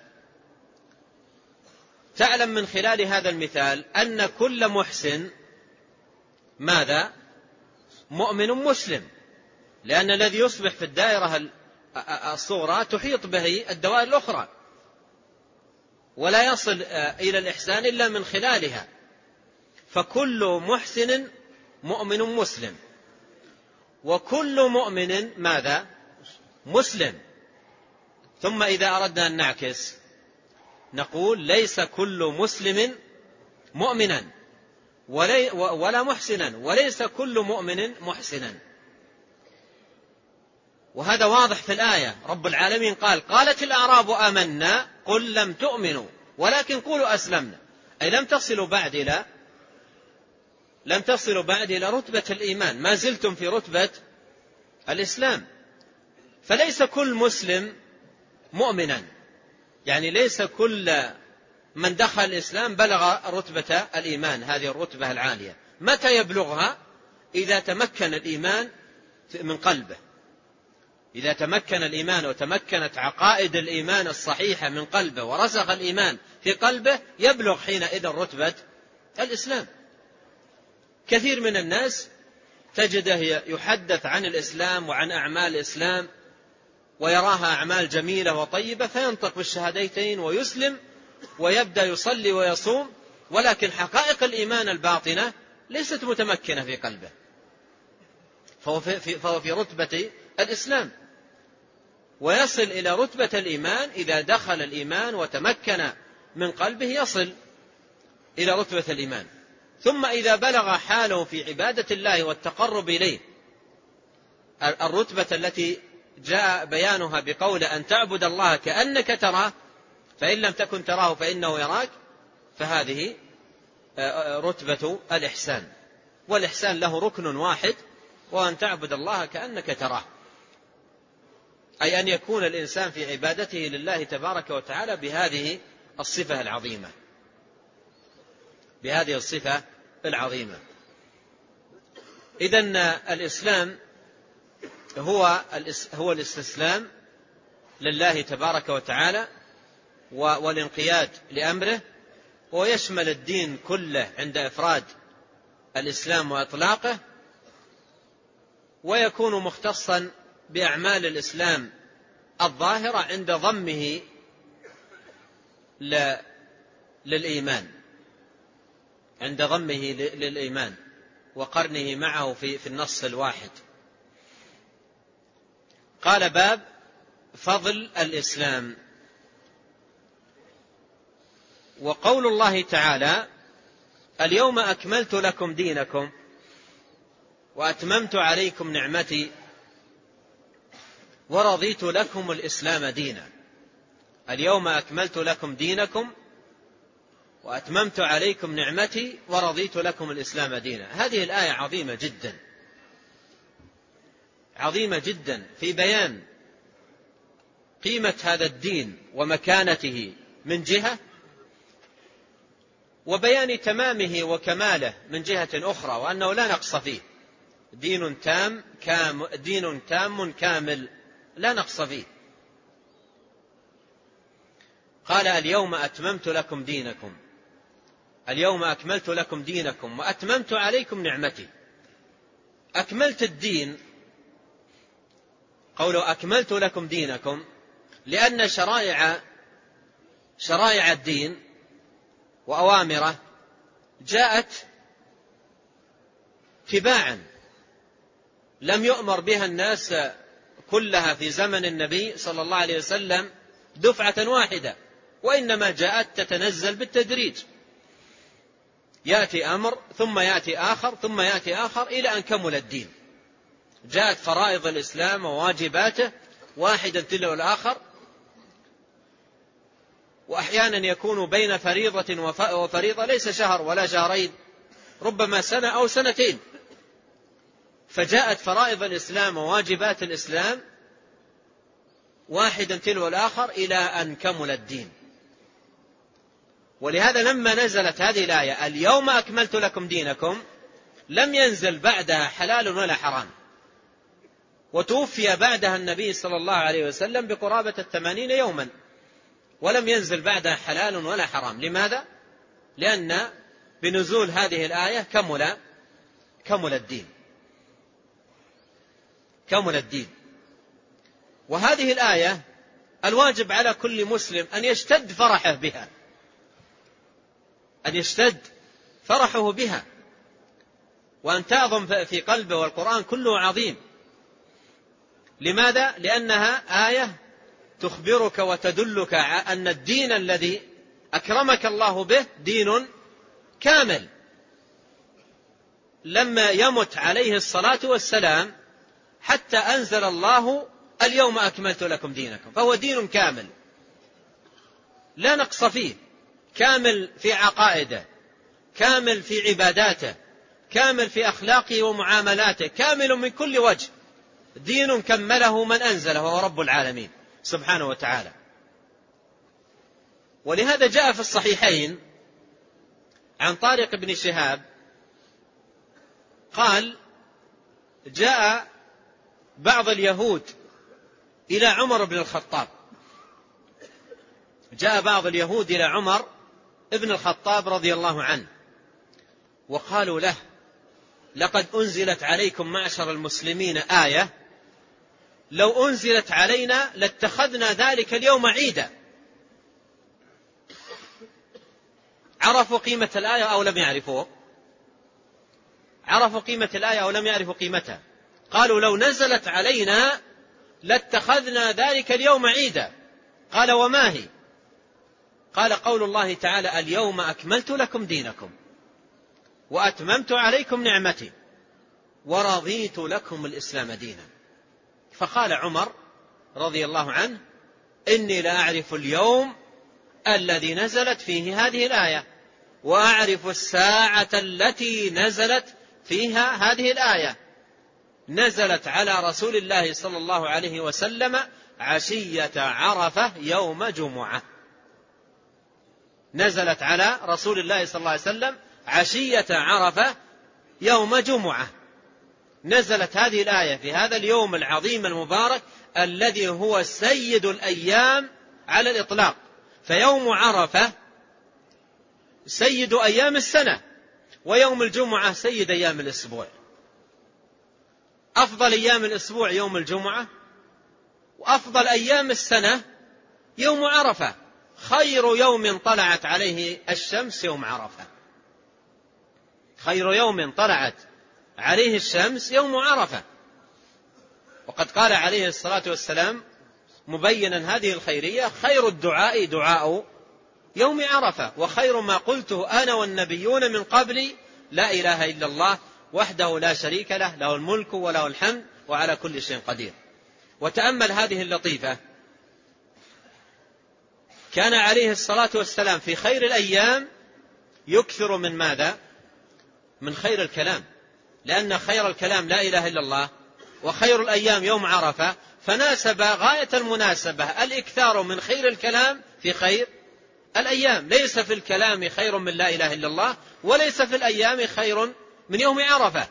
تعلم من خلال هذا المثال أن كل محسن ماذا؟ مؤمن مسلم، لأن الذي يصبح في الدائرة الصغرى تحيط به الدوائر الأخرى، ولا يصل إلى الإحسان إلا من خلالها. فكل محسن مؤمن مسلم، وكل مؤمن ماذا؟ مسلم. ثم إذا أردنا أن نعكس نقول ليس كل مسلم مؤمنا ولا محسنا، وليس كل مؤمن محسنا. وهذا واضح في الآية. رب العالمين قال قالت الأعراب آمنا قل لم تؤمنوا ولكن قولوا أسلمنا، أي لم تصلوا بعد إلى لم تصلوا بعد إلى رتبة الإيمان، ما زلتم في رتبة الإسلام. فليس كل مسلم مؤمنا، يعني ليس كل من دخل الإسلام بلغ رتبة الإيمان، هذه الرتبة العالية. متى يبلغها؟ إذا تمكن الإيمان من قلبه، إذا تمكن الإيمان وتمكنت عقائد الإيمان الصحيحة من قلبه ورسخ الإيمان في قلبه، يبلغ حينئذ رتبة الإسلام. كثير من الناس تجده يحدث عن الإسلام وعن أعمال الإسلام ويراها أعمال جميلة وطيبة، فينطق بالشهادتين ويسلم ويبدأ يصلي ويصوم، ولكن حقائق الإيمان الباطنة ليست متمكنة في قلبه، فهو في, فهو في رتبة الإسلام. ويصل إلى رتبة الإيمان إذا دخل الإيمان وتمكن من قلبه، يصل إلى رتبة الإيمان. ثم إذا بلغ حاله في عبادة الله والتقرب إليه الرتبة التي جاء بيانها بقول أن تعبد الله كأنك تراه فإن لم تكن تراه فإنه يراك، فهذه رتبة الإحسان. والإحسان له ركن واحد، وأن تعبد الله كأنك تراه، أي أن يكون الإنسان في عبادته لله تبارك وتعالى بهذه الصفة العظيمة، بهذه الصفة العظيمة. إذن الإسلام هو هو الاستسلام لله تبارك وتعالى والانقياد لأمره، ويشمل الدين كله عند إفراد الإسلام وإطلاقه، ويكون مختصا بأعمال الإسلام الظاهرة عند ضمه للإيمان، عند ضمه للإيمان وقرنه معه في في النص الواحد. قال باب فضل الإسلام. وقول الله تعالى اليوم أكملت لكم دينكم وأتممت عليكم نعمتي ورضيت لكم الإسلام دينا. اليوم أكملت لكم دينكم وأتممت عليكم نعمتي ورضيت لكم الإسلام دينا. هذه الآية عظيمة جدا، عظيمة جدا في بيان قيمة هذا الدين ومكانته من جهة، وبيان تمامه وكماله من جهة أخرى، وأنه لا نقص فيه، دين تام كام دين تام كامل لا نقص فيه. قال اليوم أتممت لكم دينكم، اليوم أكملت لكم دينكم وأتممت عليكم نعمتي. أكملت الدين، قوله أكملت لكم دينكم، لأن شرائع شرائع الدين وأوامره جاءت تباعا، لم يؤمر بها الناس كلها في زمن النبي صلى الله عليه وسلم دفعة واحدة، وإنما جاءت تتنزل بالتدريج، يأتي أمر ثم يأتي آخر ثم يأتي آخر إلى أن كمل الدين. جاءت فرائض الإسلام وواجباته واحدا تلو الآخر، وأحيانا يكون بين فريضة وفريضة ليس شهر ولا شهرين، ربما سنة أو سنتين. فجاءت فرائض الإسلام وواجبات الإسلام واحدا تلو الآخر إلى أن كمل الدين. ولهذا لما نزلت هذه الآية اليوم أكملت لكم دينكم لم ينزل بعدها حلال ولا حرام، وتوفي بعدها النبي صلى الله عليه وسلم بقرابة الثمانين يوما، ولم ينزل بعدها حلال ولا حرام. لماذا؟ لأن بنزول هذه الآية كمل كمل الدين كمل الدين. وهذه الآية الواجب على كل مسلم أن يشتد فرحه بها، أن يشتد فرحه بها، وأن تعظم في قلبه، والقرآن كله عظيم. لماذا؟ لأنها آية تخبرك وتدلك أن الدين الذي أكرمك الله به دين كامل. لما يمت عليه الصلاة والسلام حتى أنزل الله اليوم أكملت لكم دينكم، فهو دين كامل لا نقص فيه، كامل في عقائده، كامل في عباداته، كامل في أخلاقه ومعاملاته، كامل من كل وجه، دين كمله من أنزله وهو رب العالمين سبحانه وتعالى. ولهذا جاء في الصحيحين عن طارق بن شهاب قال جاء بعض اليهود إلى عمر بن الخطاب جاء بعض اليهود إلى عمر ابن الخطاب رضي الله عنه وقالوا له لقد أنزلت عليكم معشر المسلمين آية لو أنزلت علينا لاتخذنا ذلك اليوم عيدا. عرفوا قيمة الآية أو لم يعرفوا؟ عرفوا قيمة الآية أو لم يعرفوا قيمتها؟ قالوا لو نزلت علينا لاتخذنا ذلك اليوم عيدا. قال وما هي؟ قال قول الله تعالى اليوم أكملت لكم دينكم وأتممت عليكم نعمتي ورضيت لكم الإسلام دينا. فقال عمر رضي الله عنه إني لا أعرف اليوم الذي نزلت فيه هذه الآية، وأعرف الساعة التي نزلت فيها هذه الآية. نزلت على رسول الله صلى الله عليه وسلم عشية عرفة يوم جمعة. نزلت على رسول الله صلى الله عليه وسلم عشية عرفة يوم جمعة. نزلت هذه الآية في هذا اليوم العظيم المبارك الذي هو سيد الأيام على الإطلاق. فيوم عرفة سيد أيام السنة، ويوم الجمعة سيد أيام الأسبوع. أفضل أيام الأسبوع يوم الجمعة، وأفضل أيام السنة يوم عرفة. خير يوم طلعت عليه الشمس يوم عرفة، خير يوم طلعت عليه الشمس يوم عرفة. وقد قال عليه الصلاة والسلام مبينا هذه الخيرية خير الدعاء دعاء يوم عرفة. وخير ما قلته أنا والنبيون من قبلي لا إله إلا الله وحده لا شريك له، له الملك وله الحمد وعلى كل شيء قدير. وتأمل هذه اللطيفة، كان عليه الصلاة والسلام في خير الأيام يكثر من ماذا؟ من خير الكلام، لأن خير الكلام لا إله إلا الله، وخير الأيام يوم عرفة، فناسب غاية المناسبة الإكثار من خير الكلام في خير الأيام. ليس في الكلام خير من لا إله إلا الله، وليس في الأيام خير من يوم عرفة،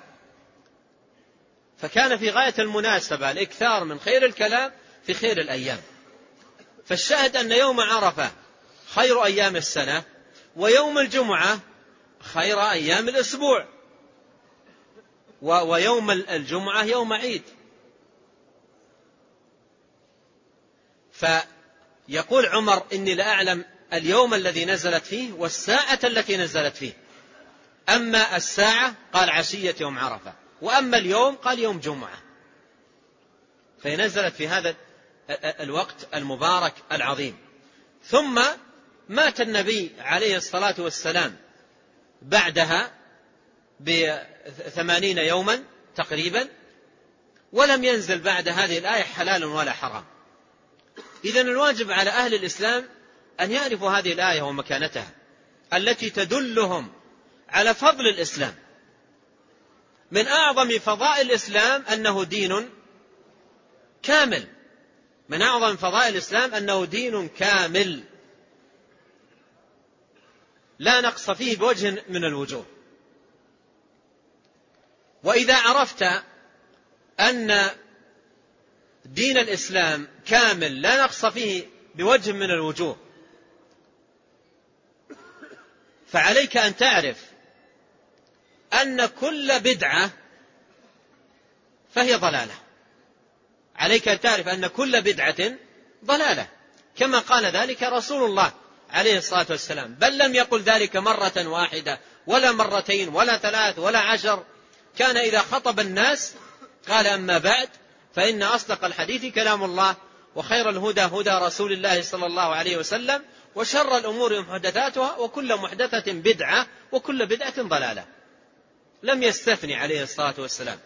فكان في غاية المناسبة الإكثار من خير الكلام في خير الأيام. فالشاهد أن يوم عرفة خير أيام السنة، ويوم الجمعة خير أيام الأسبوع، ويوم الجمعة يوم عيد. فيقول عمر: إني لأعلم اليوم الذي نزلت فيه والساعة التي نزلت فيه. أما الساعة قال عشية يوم عرفة، وأما اليوم قال يوم جمعة. فنزلت في هذا الوقت المبارك العظيم. ثم مات النبي عليه الصلاة والسلام بعدها بثمانين يوما تقريبا، ولم ينزل بعد هذه الآية حلال ولا حرام. إذن الواجب على أهل الإسلام أن يعرفوا هذه الآية ومكانتها التي تدلهم على فضل الإسلام. من أعظم فضائل الإسلام أنه دين كامل، من أعظم فضائل الإسلام أنه دين كامل لا نقص فيه بوجه من الوجوه. وإذا عرفت أن دين الإسلام كامل لا نقص فيه بوجه من الوجوه، فعليك أن تعرف أن كل بدعة فهي ضلالة. عليك أن تعرف أن كل بدعة ضلالة، كما قال ذلك رسول الله عليه الصلاة والسلام، بل لم يقل ذلك مرة واحدة ولا مرتين ولا ثلاث ولا عشر. كان إذا خطب الناس قال: أما بعد فإن أصدق الحديث كلام الله، وخير الهدى هدى رسول الله صلى الله عليه وسلم، وشر الأمور محدثاتها، وكل محدثة بدعة، وكل بدعة ضلالة. لم يستثني عليه الصلاة والسلام،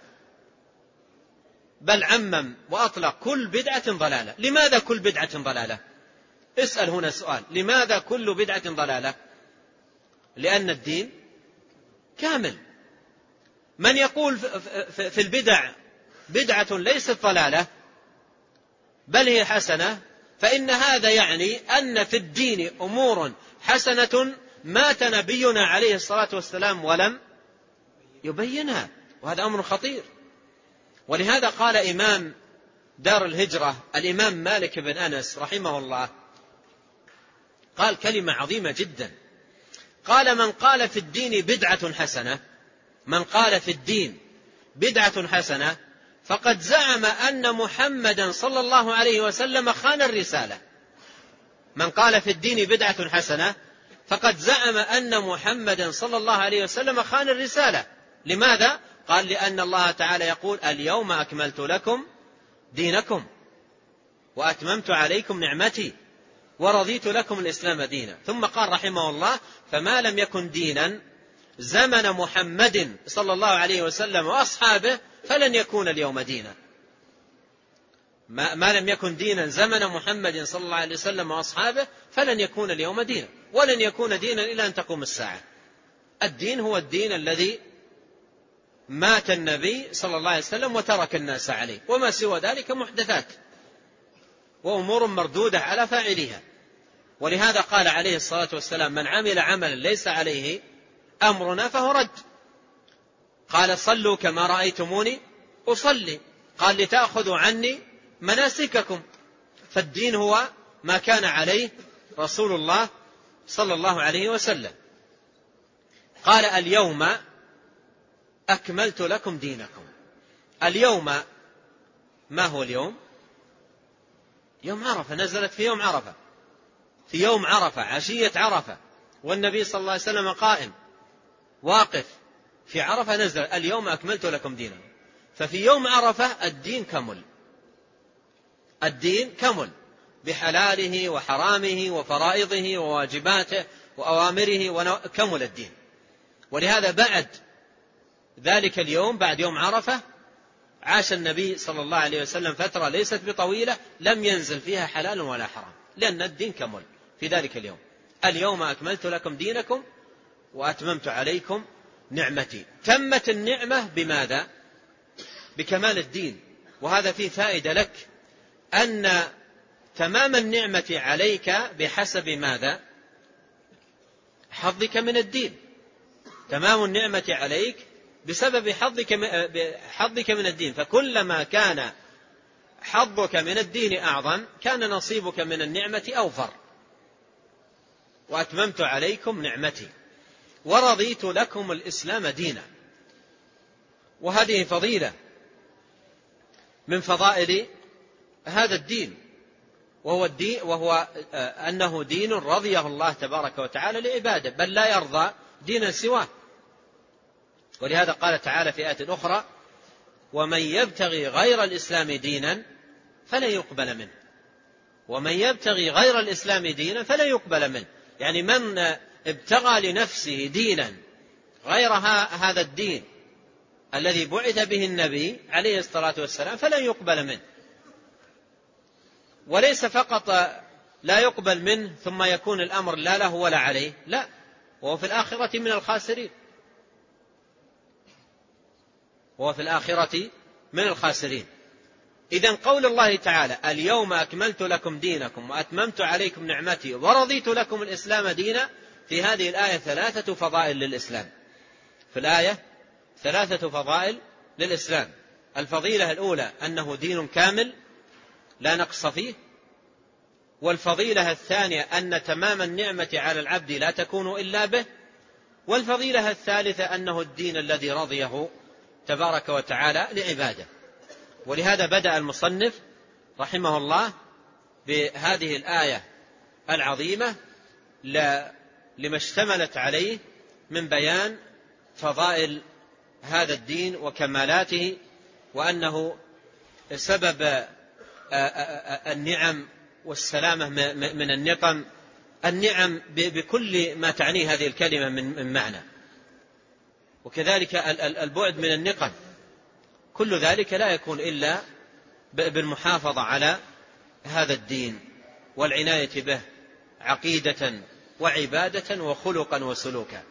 بل عمم وأطلق كل بدعة ضلالة. لماذا كل بدعة ضلالة؟ اسأل هنا سؤال: لماذا كل بدعة ضلالة؟ لأن الدين كامل. من يقول في البدع بدعة ليست ضلالة بل هي حسنة، فإن هذا يعني أن في الدين أمور حسنة مات نبينا عليه الصلاة والسلام ولم يبينها، وهذا أمر خطير. ولهذا قال إمام دار الهجرة الإمام مالك بن أنس رحمه الله، قال كلمة عظيمة جدا، قال: من قال في الدين بدعة حسنة، من قال في الدين بدعة حسنة فقد زعم أن محمدا صلى الله عليه وسلم خان الرسالة. من قال في الدين بدعة حسنة فقد زعم أن محمدا صلى الله عليه وسلم خان الرسالة. لماذا؟ قال: لأن الله تعالى يقول: اليوم أكملت لكم دينكم وأتممت عليكم نعمتي ورضيت لكم الإسلام دينا. ثم قال رحمه الله: فما لم يكن دينا زمن محمد صلى الله عليه وسلم وأصحابه فلن يكون اليوم دينا. ما, ما لم يكن دينا زمن محمد صلى الله عليه وسلم وأصحابه فلن يكون اليوم دينا، ولن يكون دينا إلى أن تقوم الساعة. الدين هو الدين الذي مات النبي صلى الله عليه وسلم وترك الناس عليه، وما سوى ذلك محدثات وأمور مردودة على فاعلها. ولهذا قال عليه الصلاة والسلام: من عمل عملا ليس عليه أمرنا فهو رد. قال: صلوا كما رأيتموني أصلي. قال: لتأخذوا عني مناسككم. فالدين هو ما كان عليه رسول الله صلى الله عليه وسلم. قال: اليوم أكملت لكم دينكم. اليوم ما هو اليوم؟ يوم عرفة، نزلت في يوم عرفة، في يوم عرفة عشية عرفة، والنبي صلى الله عليه وسلم قائم واقف في عرفة، نزل: اليوم أكملت لكم دينكم. ففي يوم عرفة الدين كمل، الدين كمل. بحلاله وحرامه وفرائضه وواجباته وأوامره، كمل الدين. ولهذا بعد ذلك اليوم، بعد يوم عرفة، عاش النبي صلى الله عليه وسلم فترة ليست بطويلة لم ينزل فيها حلال ولا حرام، لأن الدين كمل في ذلك اليوم. اليوم أكملت لكم دينكم وأتممت عليكم نعمتي. تمت النعمة بماذا؟ بكمال الدين. وهذا فيه فائدة لك، أن تمام النعمة عليك بحسب ماذا؟ حظك من الدين. تمام النعمة عليك بسبب حظك حظك من الدين، فكلما كان حظك من الدين أعظم كان نصيبك من النعمة أوفر. وأتممت عليكم نعمتي ورضيت لكم الإسلام دينا. وهذه فضيلة من فضائل هذا الدين، وهو, الدين وهو أنه دين رضيه الله تبارك وتعالى لعباده، بل لا يرضى دينا سواه. ولهذا قال تعالى في آية أخرى: ومن يبتغي غير الإسلام دينا فلا يقبل منه. ومن يبتغي غير الإسلام دينا فلا يقبل منه، يعني من ابتغى لنفسه دينا غير هذا الدين الذي بعث به النبي عليه الصلاة والسلام فلا يقبل منه. وليس فقط لا يقبل منه ثم يكون الأمر لا له ولا عليه، لا، وهو في الآخرة من الخاسرين. وهو في الآخرة من الخاسرين. إذن قول الله تعالى: اليوم أكملت لكم دينكم وأتممت عليكم نعمتي ورضيت لكم الإسلام دينا، في هذه الآية ثلاثة فضائل للإسلام. في الآية ثلاثة فضائل للإسلام. الفضيلة الأولى أنه دين كامل لا نقص فيه. والفضيلة الثانية أن تمام النعمة على العبد لا تكون إلا به. والفضيلة الثالثة أنه الدين الذي رضيه تبارك وتعالى لعباده. ولهذا بدأ المصنف رحمه الله بهذه الآية العظيمة لما اشتملت عليه من بيان فضائل هذا الدين وكمالاته، وأنه سبب النعم والسلامة من النقم، النعم بكل ما تعنيه هذه الكلمة من معنى، وكذلك البعد من النقم. كل ذلك لا يكون إلا بالمحافظة على هذا الدين والعناية به عقيدة وعبادة وخلقا وسلوكا.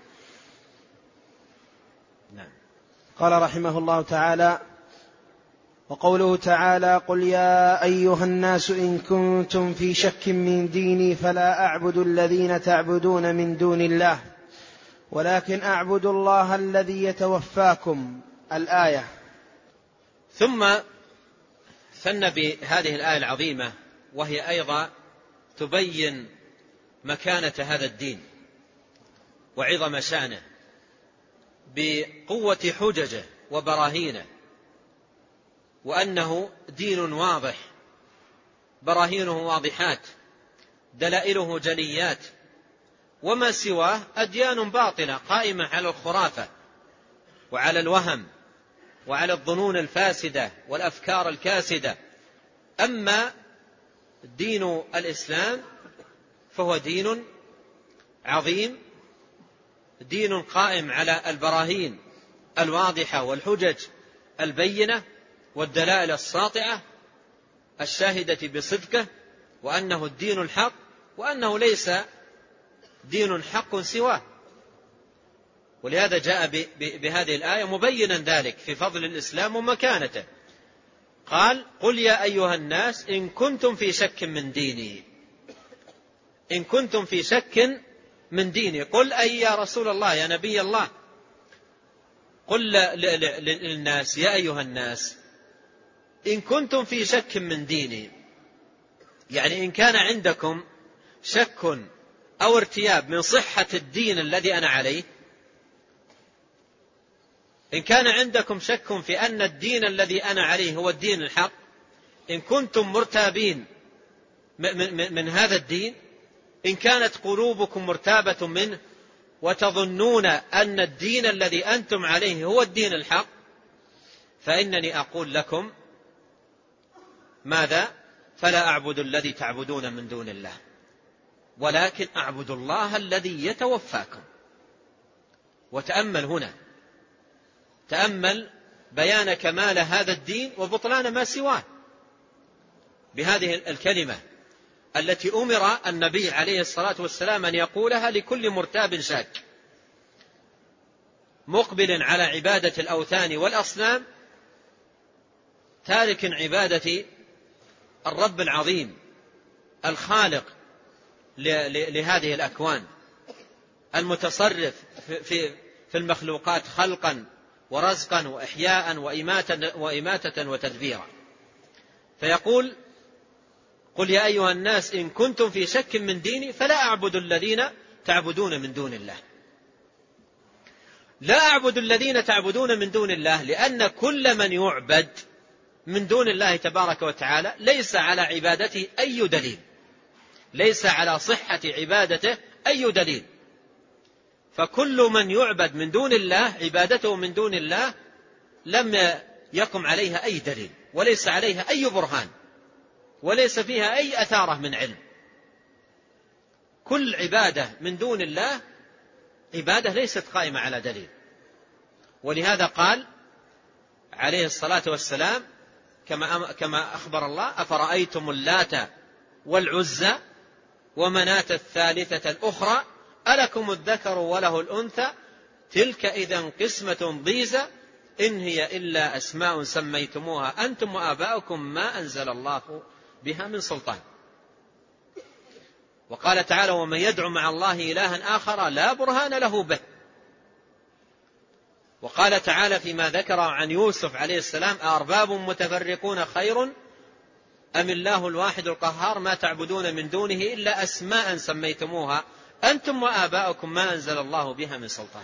نعم. قال رحمه الله تعالى: وقوله تعالى: قل يا أيها الناس إن كنتم في شك من ديني فلا أعبد الذين تعبدون من دون الله ولكن أعبد الله الذي يتوفاكم. الآية. ثم ثنى بهذه الآية العظيمة، وهي أيضا تبين مكانة هذا الدين وعظم شأنه بقوة حججه وبراهينه، وأنه دين واضح، براهينه واضحات، دلائله جليات، وما سواه أديان باطلة قائمة على الخرافة وعلى الوهم وعلى الظنون الفاسدة والأفكار الكاسدة. أما دين الإسلام فهو دين عظيم، دين قائم على البراهين الواضحة والحجج البينة والدلائل الساطعة الشاهدة بصدقه، وأنه الدين الحق، وأنه ليس دين حق سواه. ولهذا جاء بهذه الآية مبينا ذلك في فضل الإسلام ومكانته. قال: قل يا أيها الناس إن كنتم في شك من ديني. إن كنتم في شك من ديني، قل أي يا رسول الله يا نبي الله، قل للناس يا أيها الناس إن كنتم في شك من ديني، يعني إن كان عندكم شك أو ارتياب من صحة الدين الذي أنا عليه، إن كان عندكم شك في أن الدين الذي أنا عليه هو الدين الحق، إن كنتم مرتابين من هذا الدين، إن كانت قلوبكم مرتابة منه وتظنون أن الدين الذي أنتم عليه هو الدين الحق، فإنني أقول لكم ماذا؟ فلا أعبد الذي تعبدون من دون الله ولكن أعبد الله الذي يتوفاكم. وتأمل هنا، تأمل بيان كمال هذا الدين وبطلان ما سواه بهذه الكلمة التي أمر النبي عليه الصلاة والسلام أن يقولها لكل مرتاب شاك مقبل على عبادة الأوثان والأصنام، تارك عبادة الرب العظيم الخالق لهذه الأكوان، المتصرف في في المخلوقات خلقا ورزقا وإحياء وإماتة وتدبيرا. فيقول: قل يا أيها الناس إن كنتم في شك من ديني فلا أعبد الذين تعبدون من دون الله. لا أعبد الذين تعبدون من دون الله، لأن كل من يعبد من دون الله تبارك وتعالى ليس على عبادته أي دليل، ليس على صحة عبادته أي دليل. فكل من يعبد من دون الله عبادته من دون الله لم يقم عليها أي دليل، وليس عليها أي برهان، وليس فيها أي أثارة من علم. كل عبادة من دون الله عبادة ليست قائمة على دليل. ولهذا قال عليه الصلاة والسلام كما كما أخبر الله: أفرأيتم اللات والعزى ومناة الثالثة الأخرى ألكم الذكر وله الأنثى تلك إذا قسمة ضيزى إن هي إلا أسماء سميتموها أنتم وآباؤكم ما أنزل الله بها من سلطان. وقال تعالى: ومن يدعو مع الله إلها آخر لا برهان له به. وقال تعالى فيما ذكر عن يوسف عليه السلام: أأرباب متفرقون خير أم الله الواحد القهار ما تعبدون من دونه إلا أسماء سميتموها أنتم وآباؤكم ما أنزل الله بها من سلطان.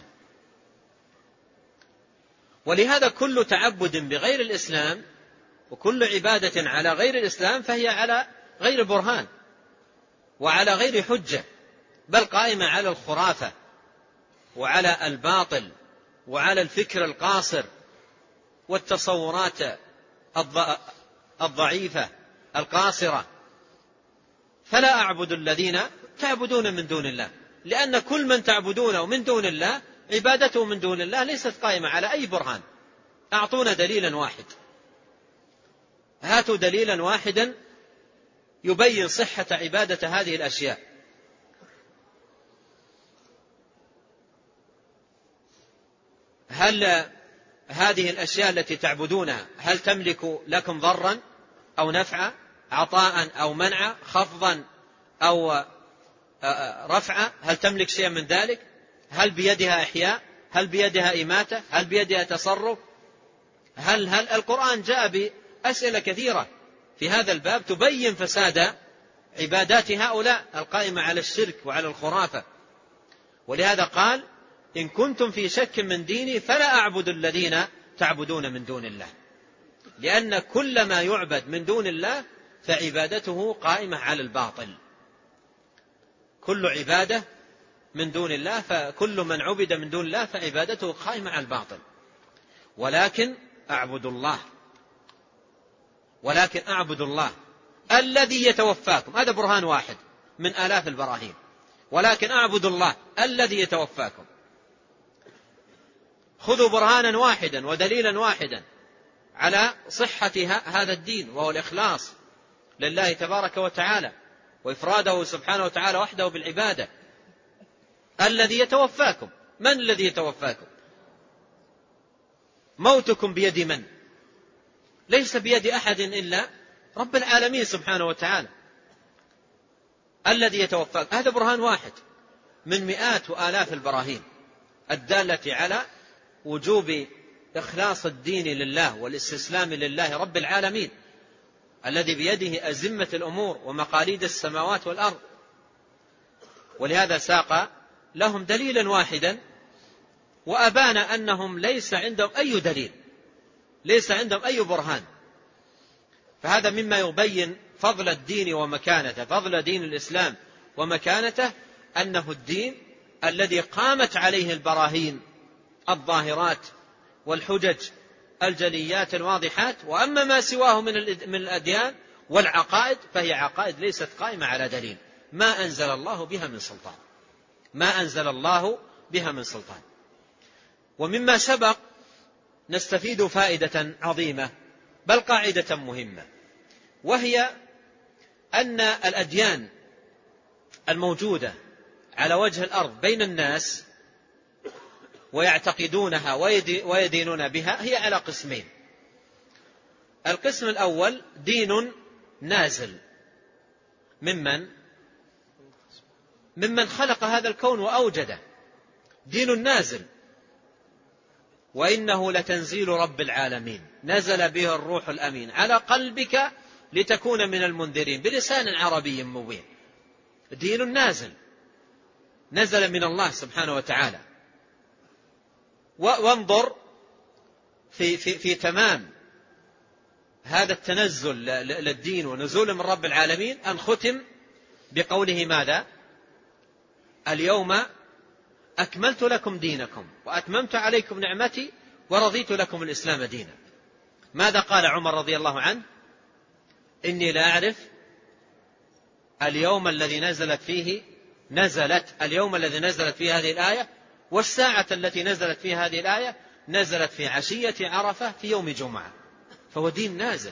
ولهذا كل تعبد بغير الإسلام وكل عبادة على غير الإسلام فهي على غير برهان وعلى غير حجة، بل قائمة على الخرافة وعلى الباطل وعلى الفكر القاصر والتصورات الضعيفة القاصرة. فلا أعبد الذين تعبدون من دون الله، لأن كل من تعبدونه من دون الله عبادته من دون الله ليست قائمة على أي برهان. أعطونا دليلا واحد، هاتوا دليلا واحدا يبين صحة عبادة هذه الأشياء. هل هذه الأشياء التي تعبدونها هل تملك لكم ضرا أو نفعا، عطاء أو منعا، خفضا أو رفعا؟ هل تملك شيئا من ذلك؟ هل بيدها إحياء؟ هل بيدها إماتة؟ هل بيدها تصرف؟ هل هل القرآن جاء بأسئلة كثيرة في هذا الباب تبين فساد عبادات هؤلاء القائمة على الشرك وعلى الخرافة. ولهذا قال: إن كنتم في شك من ديني فلا أعبد الذين تعبدون من دون الله، لأن كل ما يعبد من دون الله فعبادته قائمة على الباطل. كل عبادة من دون الله فكل من عبد من دون الله فعبادته قائمة على الباطل. ولكن أعبد الله ولكن أعبد الله الذي يتوفاكم. هذا برهان واحد من آلاف البراهين. ولكن أعبد الله الذي يتوفاكم. خذوا برهانا واحدا ودليلا واحدا على صحة هذا الدين، وهو الإخلاص لله تبارك وتعالى وإفراده سبحانه وتعالى وحده بالعبادة. الذي يتوفاكم، من الذي يتوفاكم؟ موتكم بيد من؟ ليس بيد أحد إلا رب العالمين سبحانه وتعالى. الذي يتوفاكم هذا برهان واحد من مئات وآلاف البراهين الدالة على وجوب إخلاص الدين لله والاستسلام لله رب العالمين الذي بيده أزمة الأمور ومقاليد السماوات والأرض. ولهذا ساق لهم دليلا واحدا وأبان أنهم ليس عندهم أي دليل، ليس عندهم أي برهان. فهذا مما يبين فضل الدين ومكانته، فضل دين الإسلام ومكانته، أنه الدين الذي قامت عليه البراهين الظاهرات والحجج الجليات الواضحات. وأما ما سواه من الأديان والعقائد فهي عقائد ليست قائمة على دليل، ما أنزل الله بها من سلطان، ما أنزل الله بها من سلطان. ومما سبق نستفيد فائدة عظيمة، بل قاعدة مهمة، وهي أن الأديان الموجودة على وجه الأرض بين الناس ويعتقدونها ويدينون بها هي على قسمين. القسم الأول دين نازل ممن ممن خلق هذا الكون وأوجده، دين نازل، وإنه لتنزيل رب العالمين نزل به الروح الأمين على قلبك لتكون من المنذرين بلسان عربي مبين. دين نازل نزل من الله سبحانه وتعالى. وانظر في, في, في تمام هذا التنزل للدين ونزول من رب العالمين أن ختم بقوله ماذا؟ اليوم أكملت لكم دينكم وأتممت عليكم نعمتي ورضيت لكم الإسلام دينا. ماذا قال عمر رضي الله عنه؟ إني لا أعرف اليوم الذي نزلت فيه نزلت اليوم الذي نزلت فيه هذه الآية، والساعة التي نزلت فيها هذه الآية نزلت في عشية عرفة في يوم جمعة. فهو دين نازل،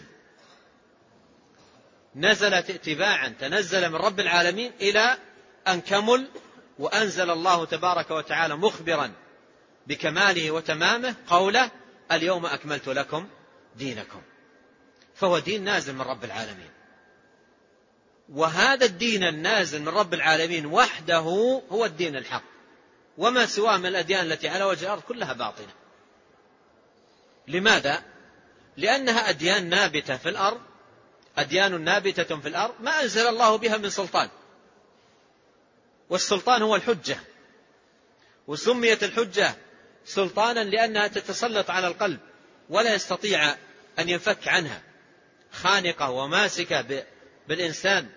نزلت اتباعا، تنزل من رب العالمين إلى أن كمل، وأنزل الله تبارك وتعالى مخبرا بكماله وتمامه قوله اليوم أكملت لكم دينكم. فهو دين نازل من رب العالمين، وهذا الدين النازل من رب العالمين وحده هو الدين الحق، وما سواه من الأديان التي على وجه الأرض كلها باطلة. لماذا؟ لأنها أديان نابتة في الأرض، أديان نابتة في الأرض ما أنزل الله بها من سلطان، والسلطان هو الحجة، وسميت الحجة سلطانا لأنها تتسلط على القلب ولا يستطيع أن ينفك عنها، خانقة وماسكة بالإنسان.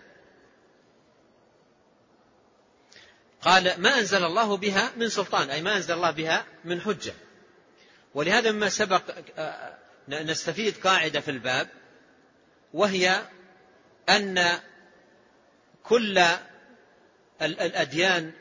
قال ما أنزل الله بها من سلطان، أي ما أنزل الله بها من حجة. ولهذا مما سبق نستفيد قاعدة في الباب، وهي أن كل الأديان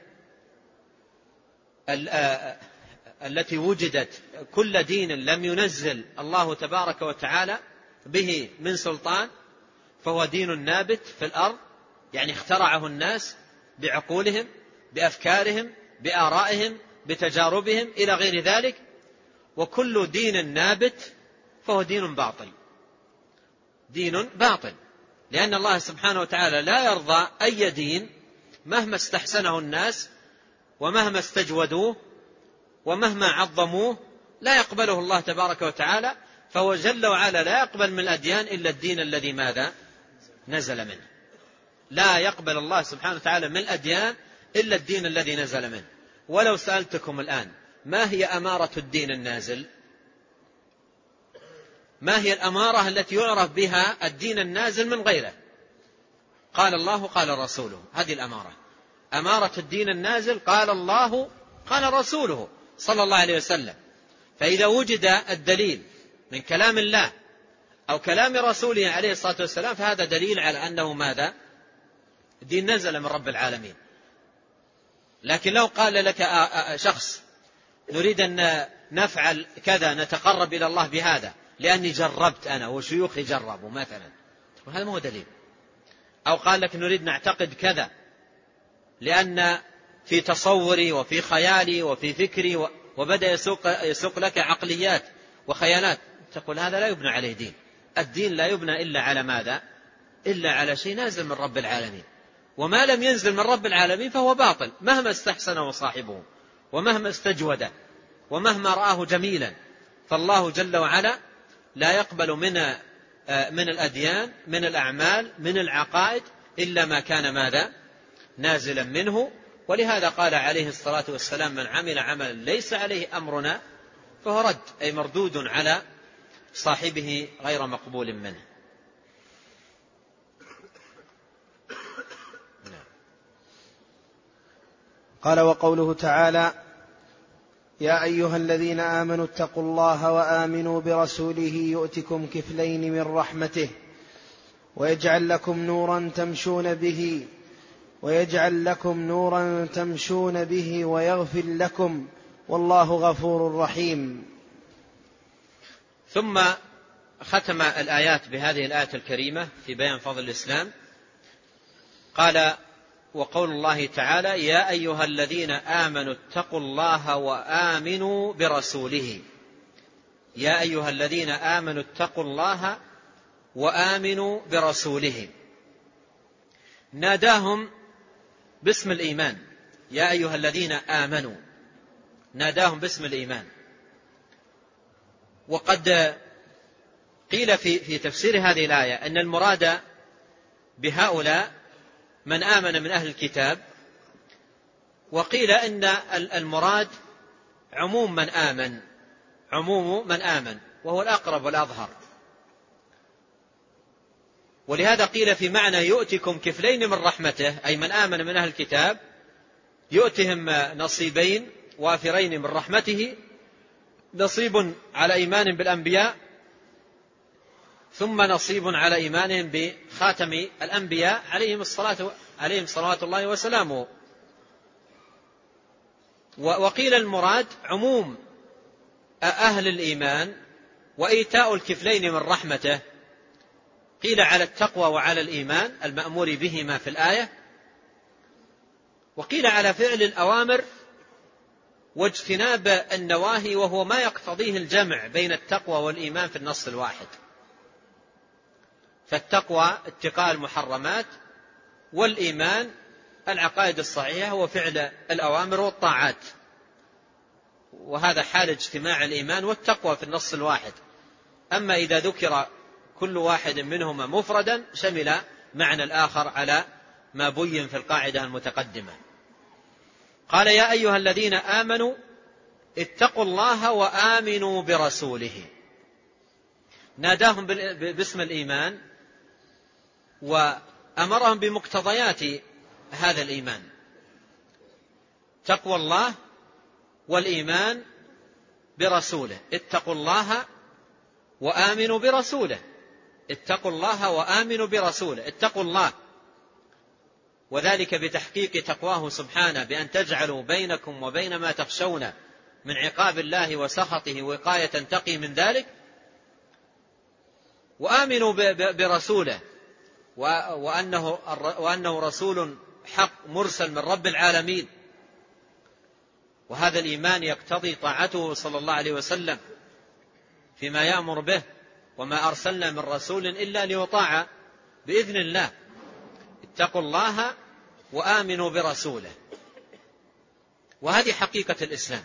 التي وجدت، كل دين لم ينزل الله تبارك وتعالى به من سلطان فهو دين نابت في الأرض، يعني اخترعه الناس بعقولهم بأفكارهم بآرائهم بتجاربهم إلى غير ذلك. وكل دين نابت فهو دين باطل، دين باطل، لأن الله سبحانه وتعالى لا يرضى أي دين مهما استحسنه الناس ومهما استجودوه ومهما عظموه لا يقبله الله تبارك وتعالى. فهو جل وعلا لا يقبل من الأديان إلا الدين الذي ماذا؟ نزل منه. لا يقبل الله سبحانه وتعالى من الأديان إلا الدين الذي نزل منه. ولو سألتكم الآن ما هي أمارة الدين النازل؟ ما هي الأمارة التي يعرف بها الدين النازل من غيره؟ قال الله قال رسوله، هذه الأمارة، أمارة الدين النازل قال الله قال رسوله صلى الله عليه وسلم. فإذا وجد الدليل من كلام الله أو كلام رسوله عليه الصلاة والسلام فهذا دليل على أنه ماذا؟ دين نزل من رب العالمين. لكن لو قال لك شخص نريد أن نفعل كذا نتقرب إلى الله بهذا لأني جربت أنا وشيوخي جربوا مثلا، هذا ما هو دليل. أو قال لك نريد نعتقد كذا لأن في تصوري وفي خيالي وفي فكري، وبدأ يسوق, يسوق لك عقليات وخيالات، تقول هذا لا يبنى عليه دين. الدين لا يبنى إلا على ماذا؟ إلا على شيء نازل من رب العالمين. وما لم ينزل من رب العالمين فهو باطل مهما استحسنه صاحبه ومهما استجوده ومهما رآه جميلا. فالله جل وعلا لا يقبل من من الأديان من الأعمال من العقائد إلا ما كان ماذا؟ نازلا منه. ولهذا قال عليه الصلاة والسلام من عمل عملا ليس عليه أمرنا فهو رد، أي مردود على صاحبه غير مقبول منه. قال وقوله تعالى يا أيها الذين آمنوا اتقوا الله وآمنوا برسوله يؤتكم كفلين من رحمته ويجعل لكم نورا تمشون به ويجعل لكم نورا تمشون به ويغفر لكم والله غفور رحيم. ثم ختم الآيات بهذه الآية الكريمة في بيان فضل الإسلام. قال: وقول الله تعالى: يا أيها الذين آمنوا اتقوا الله وآمنوا برسوله. يا أيها الذين آمنوا اتقوا الله وآمنوا برسوله. ناداهم باسم الإيمان، يا أيها الذين آمنوا، ناداهم باسم الإيمان. وقد قيل في في تفسير هذه الآية أن المراد بهؤلاء من آمن من أهل الكتاب، وقيل أن المراد عموم من آمن، عموم من آمن، وهو الأقرب والأظهر. ولهذا قيل في معنى يؤتكم كفلين من رحمته، أي من آمن من أهل الكتاب يؤتهم نصيبين وافرين من رحمته، نصيب على إيمان بالأنبياء، ثم نصيب على إيمانهم بخاتم الأنبياء عليهم الصلاة عليهم صلوات الله وسلامه. وقيل المراد عموم أهل الإيمان وإيتاء الكفلين من رحمته، قيل على التقوى وعلى الإيمان المأمور بهما في الآية، وقيل على فعل الأوامر واجتناب النواهي، وهو ما يقتضيه الجمع بين التقوى والإيمان في النص الواحد. فالتقوى اتقاء المحرمات، والإيمان العقائد الصحيحة وفعل الأوامر والطاعات، وهذا حال اجتماع الإيمان والتقوى في النص الواحد. أما إذا ذكر كل واحد منهما مفردا شمل معنى الآخر على ما بين في القاعدة المتقدمة. قال: يا أيها الذين آمنوا اتقوا الله وآمنوا برسوله. ناداهم باسم الإيمان وأمرهم بمقتضيات هذا الإيمان: تقوى الله والإيمان برسوله. اتقوا الله وآمنوا برسوله. اتقوا الله وآمنوا برسوله. اتقوا الله، وذلك بتحقيق تقواه سبحانه، بأن تجعلوا بينكم وبين ما تخشون من عقاب الله وسخطه وقاية تقي من ذلك. وآمنوا برسوله، وأنه, وأنه رسول حق مرسل من رب العالمين، وهذا الإيمان يقتضي طاعته صلى الله عليه وسلم فيما يأمر به، وما أرسلنا من رسول إلا ليطاع بإذن الله. اتقوا الله وآمنوا برسوله. وهذه حقيقة الإسلام.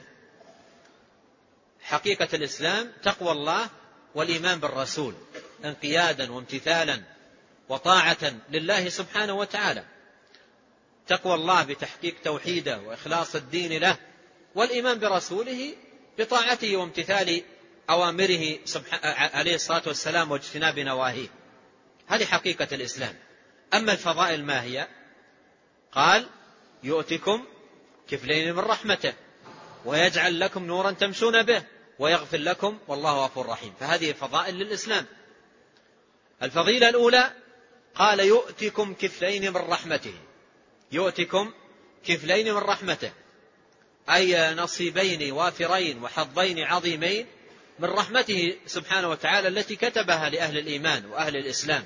حقيقة الإسلام تقوى الله والإيمان بالرسول، انقيادا وامتثالا وطاعة لله سبحانه وتعالى. تقوى الله بتحقيق توحيده وإخلاص الدين له، والإيمان برسوله بطاعته وامتثال أوامره عليه الصلاة والسلام واجتناب نواهيه. هذه حقيقة الإسلام. أما الفضائل ما هي؟ قال: يؤتكم كفلين من رحمته ويجعل لكم نورا تمشون به ويغفر لكم والله غفور رحيم. فهذه فضائل للإسلام. الفضيلة الأولى قال: يؤتكم كفلين من رحمته. يؤتكم كفلين من رحمته، أي نصيبين وافرين وحظين عظيمين من رحمته سبحانه وتعالى التي كتبها لأهل الإيمان وأهل الإسلام.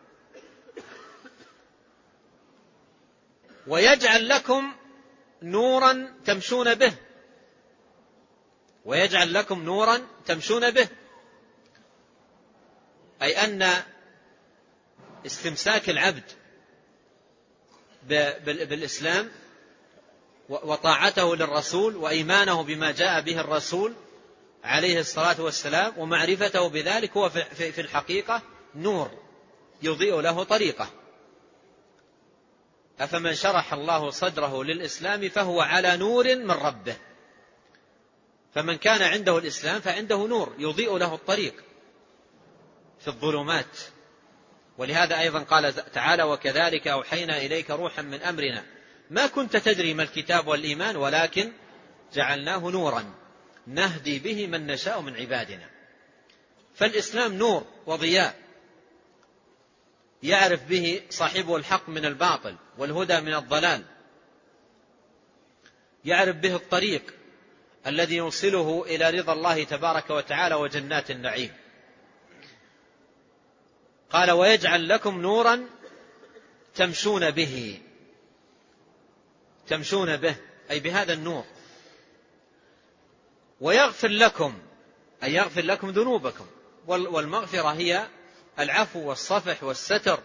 ويجعل لكم نورا تمشون به. ويجعل لكم نورا تمشون به، أي أن استمساك العبد بالإسلام وطاعته للرسول وإيمانه بما جاء به الرسول عليه الصلاة والسلام ومعرفته بذلك هو في الحقيقة نور يضيء له طريقه. أفمن شرح الله صدره للإسلام فهو على نور من ربه. فمن كان عنده الإسلام فعنده نور يضيء له الطريق في الظلمات. ولهذا أيضا قال تعالى: وكذلك أوحينا إليك روحا من أمرنا ما كنت تدري ما الكتاب والإيمان ولكن جعلناه نورا نهدي به من نشاء من عبادنا. فالإسلام نور وضياء يعرف به صاحبه الحق من الباطل والهدى من الضلال، يعرف به الطريق الذي يوصله إلى رضا الله تبارك وتعالى وجنات النعيم. قال ويجعل لكم نورا تمشون به، تمشون به أي بهذا النور، ويغفر لكم أي يغفر لكم ذنوبكم، والمغفرة هي العفو والصفح والستر.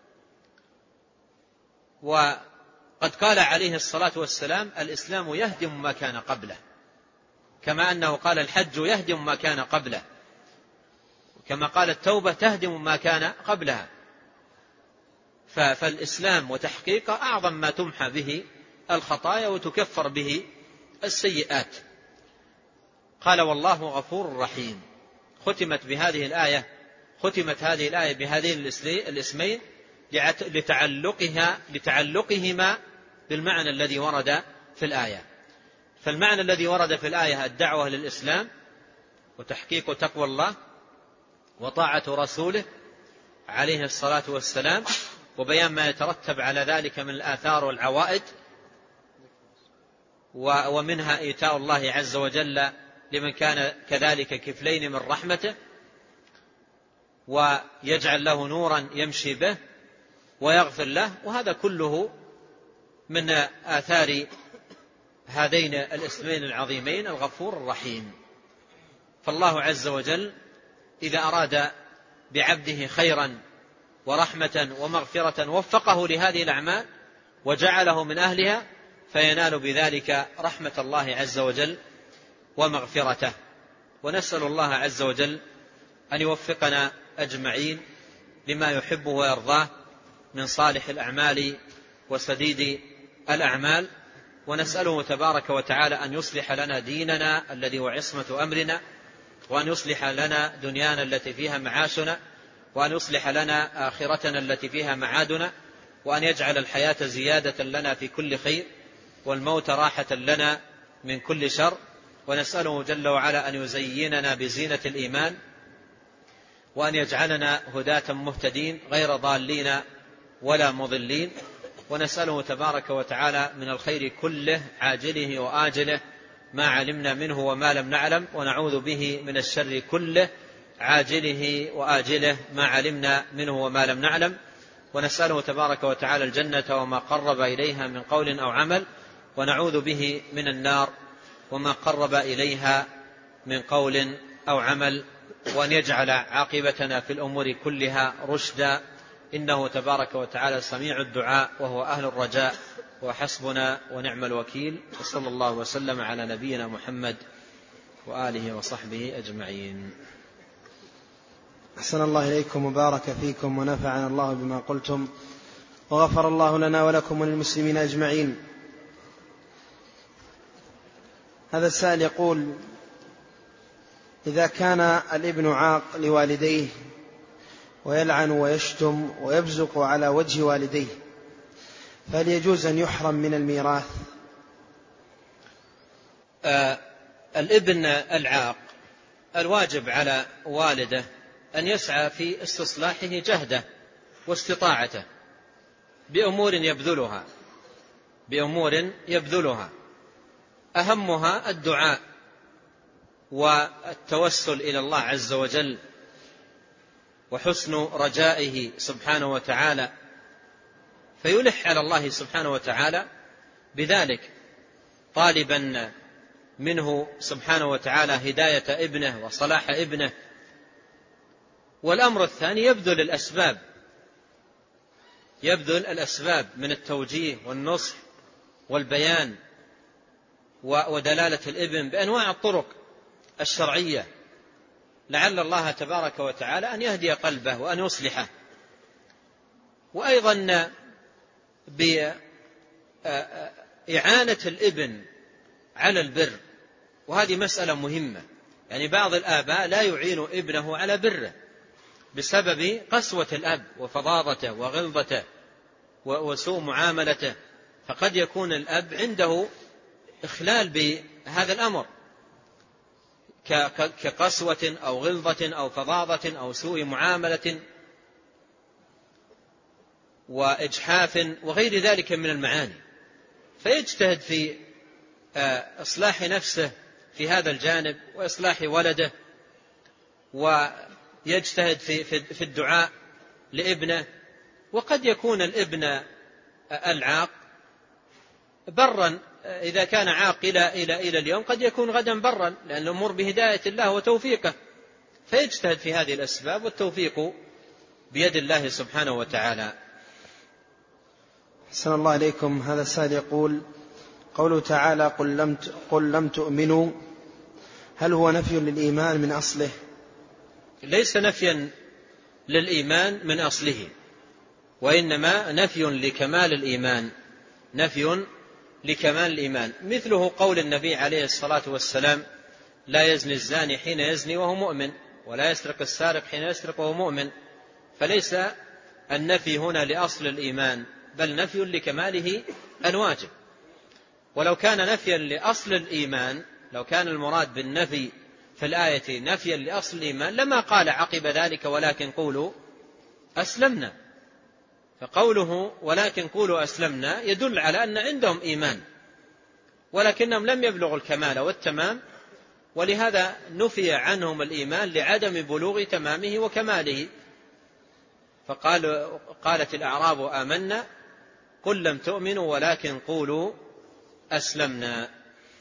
وقد قال عليه الصلاة والسلام الإسلام يهدم ما كان قبله، كما أنه قال الحج يهدم ما كان قبله، كما قال التوبة تهدم ما كان قبلها. فالإسلام وتحقيقه أعظم ما تمحى به الخطايا وتكفر به السيئات. قال والله غفور رحيم. ختمت بهذه الآية ختمت هذه الآية بهذين الاسمين لتعلقها لتعلقهما بالمعنى الذي ورد في الآية. فالمعنى الذي ورد في الآية الدعوة للإسلام وتحقيق تقوى الله وطاعة رسوله عليه الصلاة والسلام، وبيان ما يترتب على ذلك من الآثار والعوائد، ومنها إيتاء الله عز وجل لمن كان كذلك كفلين من رحمته، ويجعل له نورا يمشي به ويغفر له. وهذا كله من آثار هذين الاسمين العظيمين الغفور الرحيم. فالله عز وجل إذا أراد بعبده خيرا ورحمة ومغفرة وفقه لهذه الأعمال وجعله من أهلها، فينال بذلك رحمة الله عز وجل ومغفرته. ونسأل الله عز وجل أن يوفقنا أجمعين لما يحبه ويرضاه من صالح الأعمال وسديد الأعمال، ونسأله تبارك وتعالى أن يصلح لنا ديننا الذي هو عصمة أمرنا، وأن يصلح لنا دنيانا التي فيها معاشنا، وأن يصلح لنا آخرتنا التي فيها معادنا، وأن يجعل الحياة زيادة لنا في كل خير والموت راحة لنا من كل شر. ونسأله جل وعلا أن يزيننا بزينة الإيمان، وأن يجعلنا هداة مهتدين غير ضالين ولا مضلين. ونسأله تبارك وتعالى من الخير كله عاجله وآجله ما علمنا منه وما لم نعلم، ونعوذ به من الشر كله عاجله وآجله ما علمنا منه وما لم نعلم. ونسأله تبارك وتعالى الجنة وما قرب إليها من قول أو عمل، ونعوذ به من النار وما قرب إليها من قول أو عمل. وأن يجعل عاقبتنا في الأمور كلها رشدا، إنه تبارك وتعالى سميع الدعاء وهو أهل الرجاء، وحسبنا ونعم الوكيل. وصلى الله وسلم على نبينا محمد وآله وصحبه أجمعين. أحسن الله إليكم وبارك فيكم ونفعنا الله بما قلتم، وغفر الله لنا ولكم وللمسلمين أجمعين. هذا السائل يقول: إذا كان الابن عاق لوالديه ويلعن ويشتم ويبزق على وجه والديه، فهل يجوز أن يحرم من الميراث؟ آه الابن العاق الواجب على والده أن يسعى في استصلاحه جهده واستطاعته بأمور يبذلها بأمور يبذلها أهمها الدعاء والتوسل إلى الله عز وجل وحسن رجائه سبحانه وتعالى، فيلح على الله سبحانه وتعالى بذلك، طالبا منه سبحانه وتعالى هداية ابنه وصلاح ابنه. والأمر الثاني يبذل الأسباب يبذل الأسباب من التوجيه والنصح والبيان ودلالة الابن بأنواع الطرق الشرعية، لعل الله تبارك وتعالى أن يهدي قلبه وأن يصلحه. وأيضا بإعانة الابن على البر، وهذه مسألة مهمة. يعني بعض الآباء لا يعين ابنه على بره بسبب قسوة الأب وفظاظته وغلظته وسوء معاملته، فقد يكون الأب عنده إخلال بهذا الأمر كقسوة أو غلظة أو فظاظة أو سوء معاملة. وإجحاف وغير ذلك من المعاني، فيجتهد في إصلاح نفسه في هذا الجانب وإصلاح ولده، ويجتهد في الدعاء لابنه. وقد يكون الابن العاق برا، إذا كان عاق إلى إلى اليوم قد يكون غدا برا، لأن الأمور بهداية الله وتوفيقه، فيجتهد في هذه الأسباب، والتوفيق بيد الله سبحانه وتعالى. أحسن الله إليكم. هذا السائل يقول: قوله تعالى قل لم قل لم تؤمنوا، هل هو نفي للإيمان من أصله؟ ليس نفيا للإيمان من أصله، وإنما نفي لكمال الإيمان، نفي لكمال الإيمان. مثله قول النبي عليه الصلاة والسلام: لا يزني الزاني حين يزني وهو مؤمن، ولا يسرق السارق حين يسرق وهو مؤمن. فليس النفي هنا لأصل الإيمان، بل نفي لكماله الواجب. ولو كان نفيا لأصل الإيمان، لو كان المراد بالنفي في الآية نفيا لأصل الإيمان، لما قال عقب ذلك ولكن قولوا أسلمنا. فقوله ولكن قولوا أسلمنا يدل على أن عندهم إيمان، ولكنهم لم يبلغوا الكمال والتمام، ولهذا نفي عنهم الإيمان لعدم بلوغ تمامه وكماله. فقال قالت الأعراب آمنا قل لم تؤمنوا ولكن قولوا أسلمنا.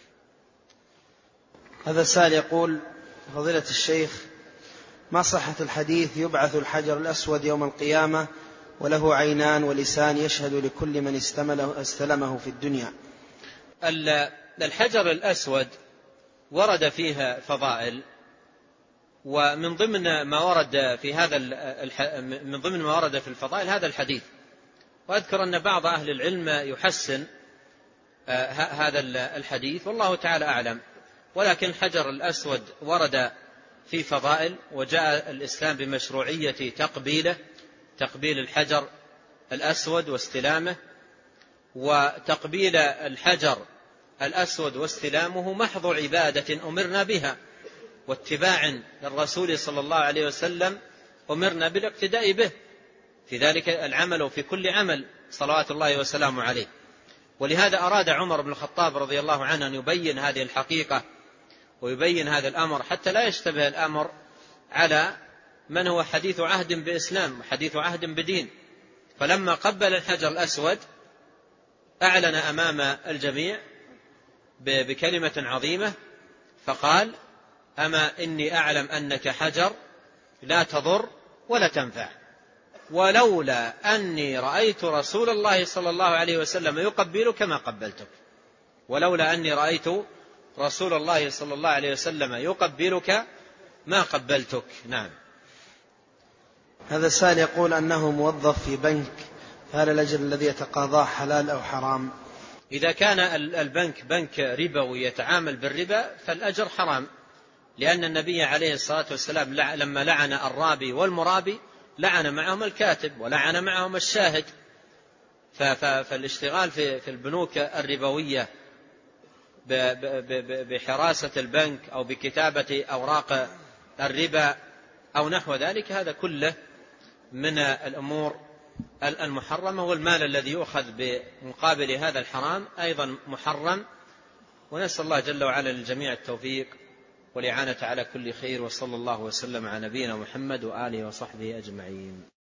هذا السائل يقول: فضيلة الشيخ، ما صحة الحديث يبعث الحجر الأسود يوم القيامة وله عينان ولسان يشهد لكل من استلمه في الدنيا؟ الحجر الأسود ورد فيها فضائل، ومن ضمن ما ورد في هذا من ضمن ما ورد في الفضائل هذا الحديث. وأذكر أن بعض أهل العلم يحسن هذا الحديث والله تعالى أعلم، ولكن الحجر الأسود ورد في فضائل، وجاء الإسلام بمشروعية تقبيله، تقبيل الحجر الأسود واستلامه. وتقبيل الحجر الأسود واستلامه محض عبادة أمرنا بها واتباع للرسول صلى الله عليه وسلم، أمرنا بالاقتداء به في ذلك العمل وفي كل عمل صلوات الله وسلامه عليه. ولهذا أراد عمر بن الخطاب رضي الله عنه أن يبين هذه الحقيقة ويبين هذا الأمر حتى لا يشتبه الأمر على من هو حديث عهد بإسلام وحديث عهد بدين. فلما قبل الحجر الأسود أعلن أمام الجميع بكلمة عظيمة فقال: أما إني أعلم أنك حجر لا تضر ولا تنفع، ولولا أني رأيت رسول الله صلى الله عليه وسلم يقبلك ما قبلتك، ولولا أني رأيت رسول الله صلى الله عليه وسلم يقبلك ما قبلتك. نعم. هذا السائل يقول أنه موظف في بنك، فهل الأجر الذي يتقاضاه حلال أو حرام؟ إذا كان البنك بنك ربوي يتعامل بالربا فالأجر حرام، لأن النبي عليه الصلاة والسلام لما لعن الرابي والمرابي لعن معهم الكاتب ولعن معهم الشاهد. فالاشتغال في البنوك الربوية بحراسة البنك أو بكتابة أوراق الربا أو نحو ذلك هذا كله من الأمور المحرمة، والمال الذي يؤخذ بمقابل هذا الحرام أيضا محرم. ونسأل الله جل وعلا للجميع التوفيق والإعانة على كل خير، وصلى الله وسلم على نبينا محمد وآله وصحبه أجمعين.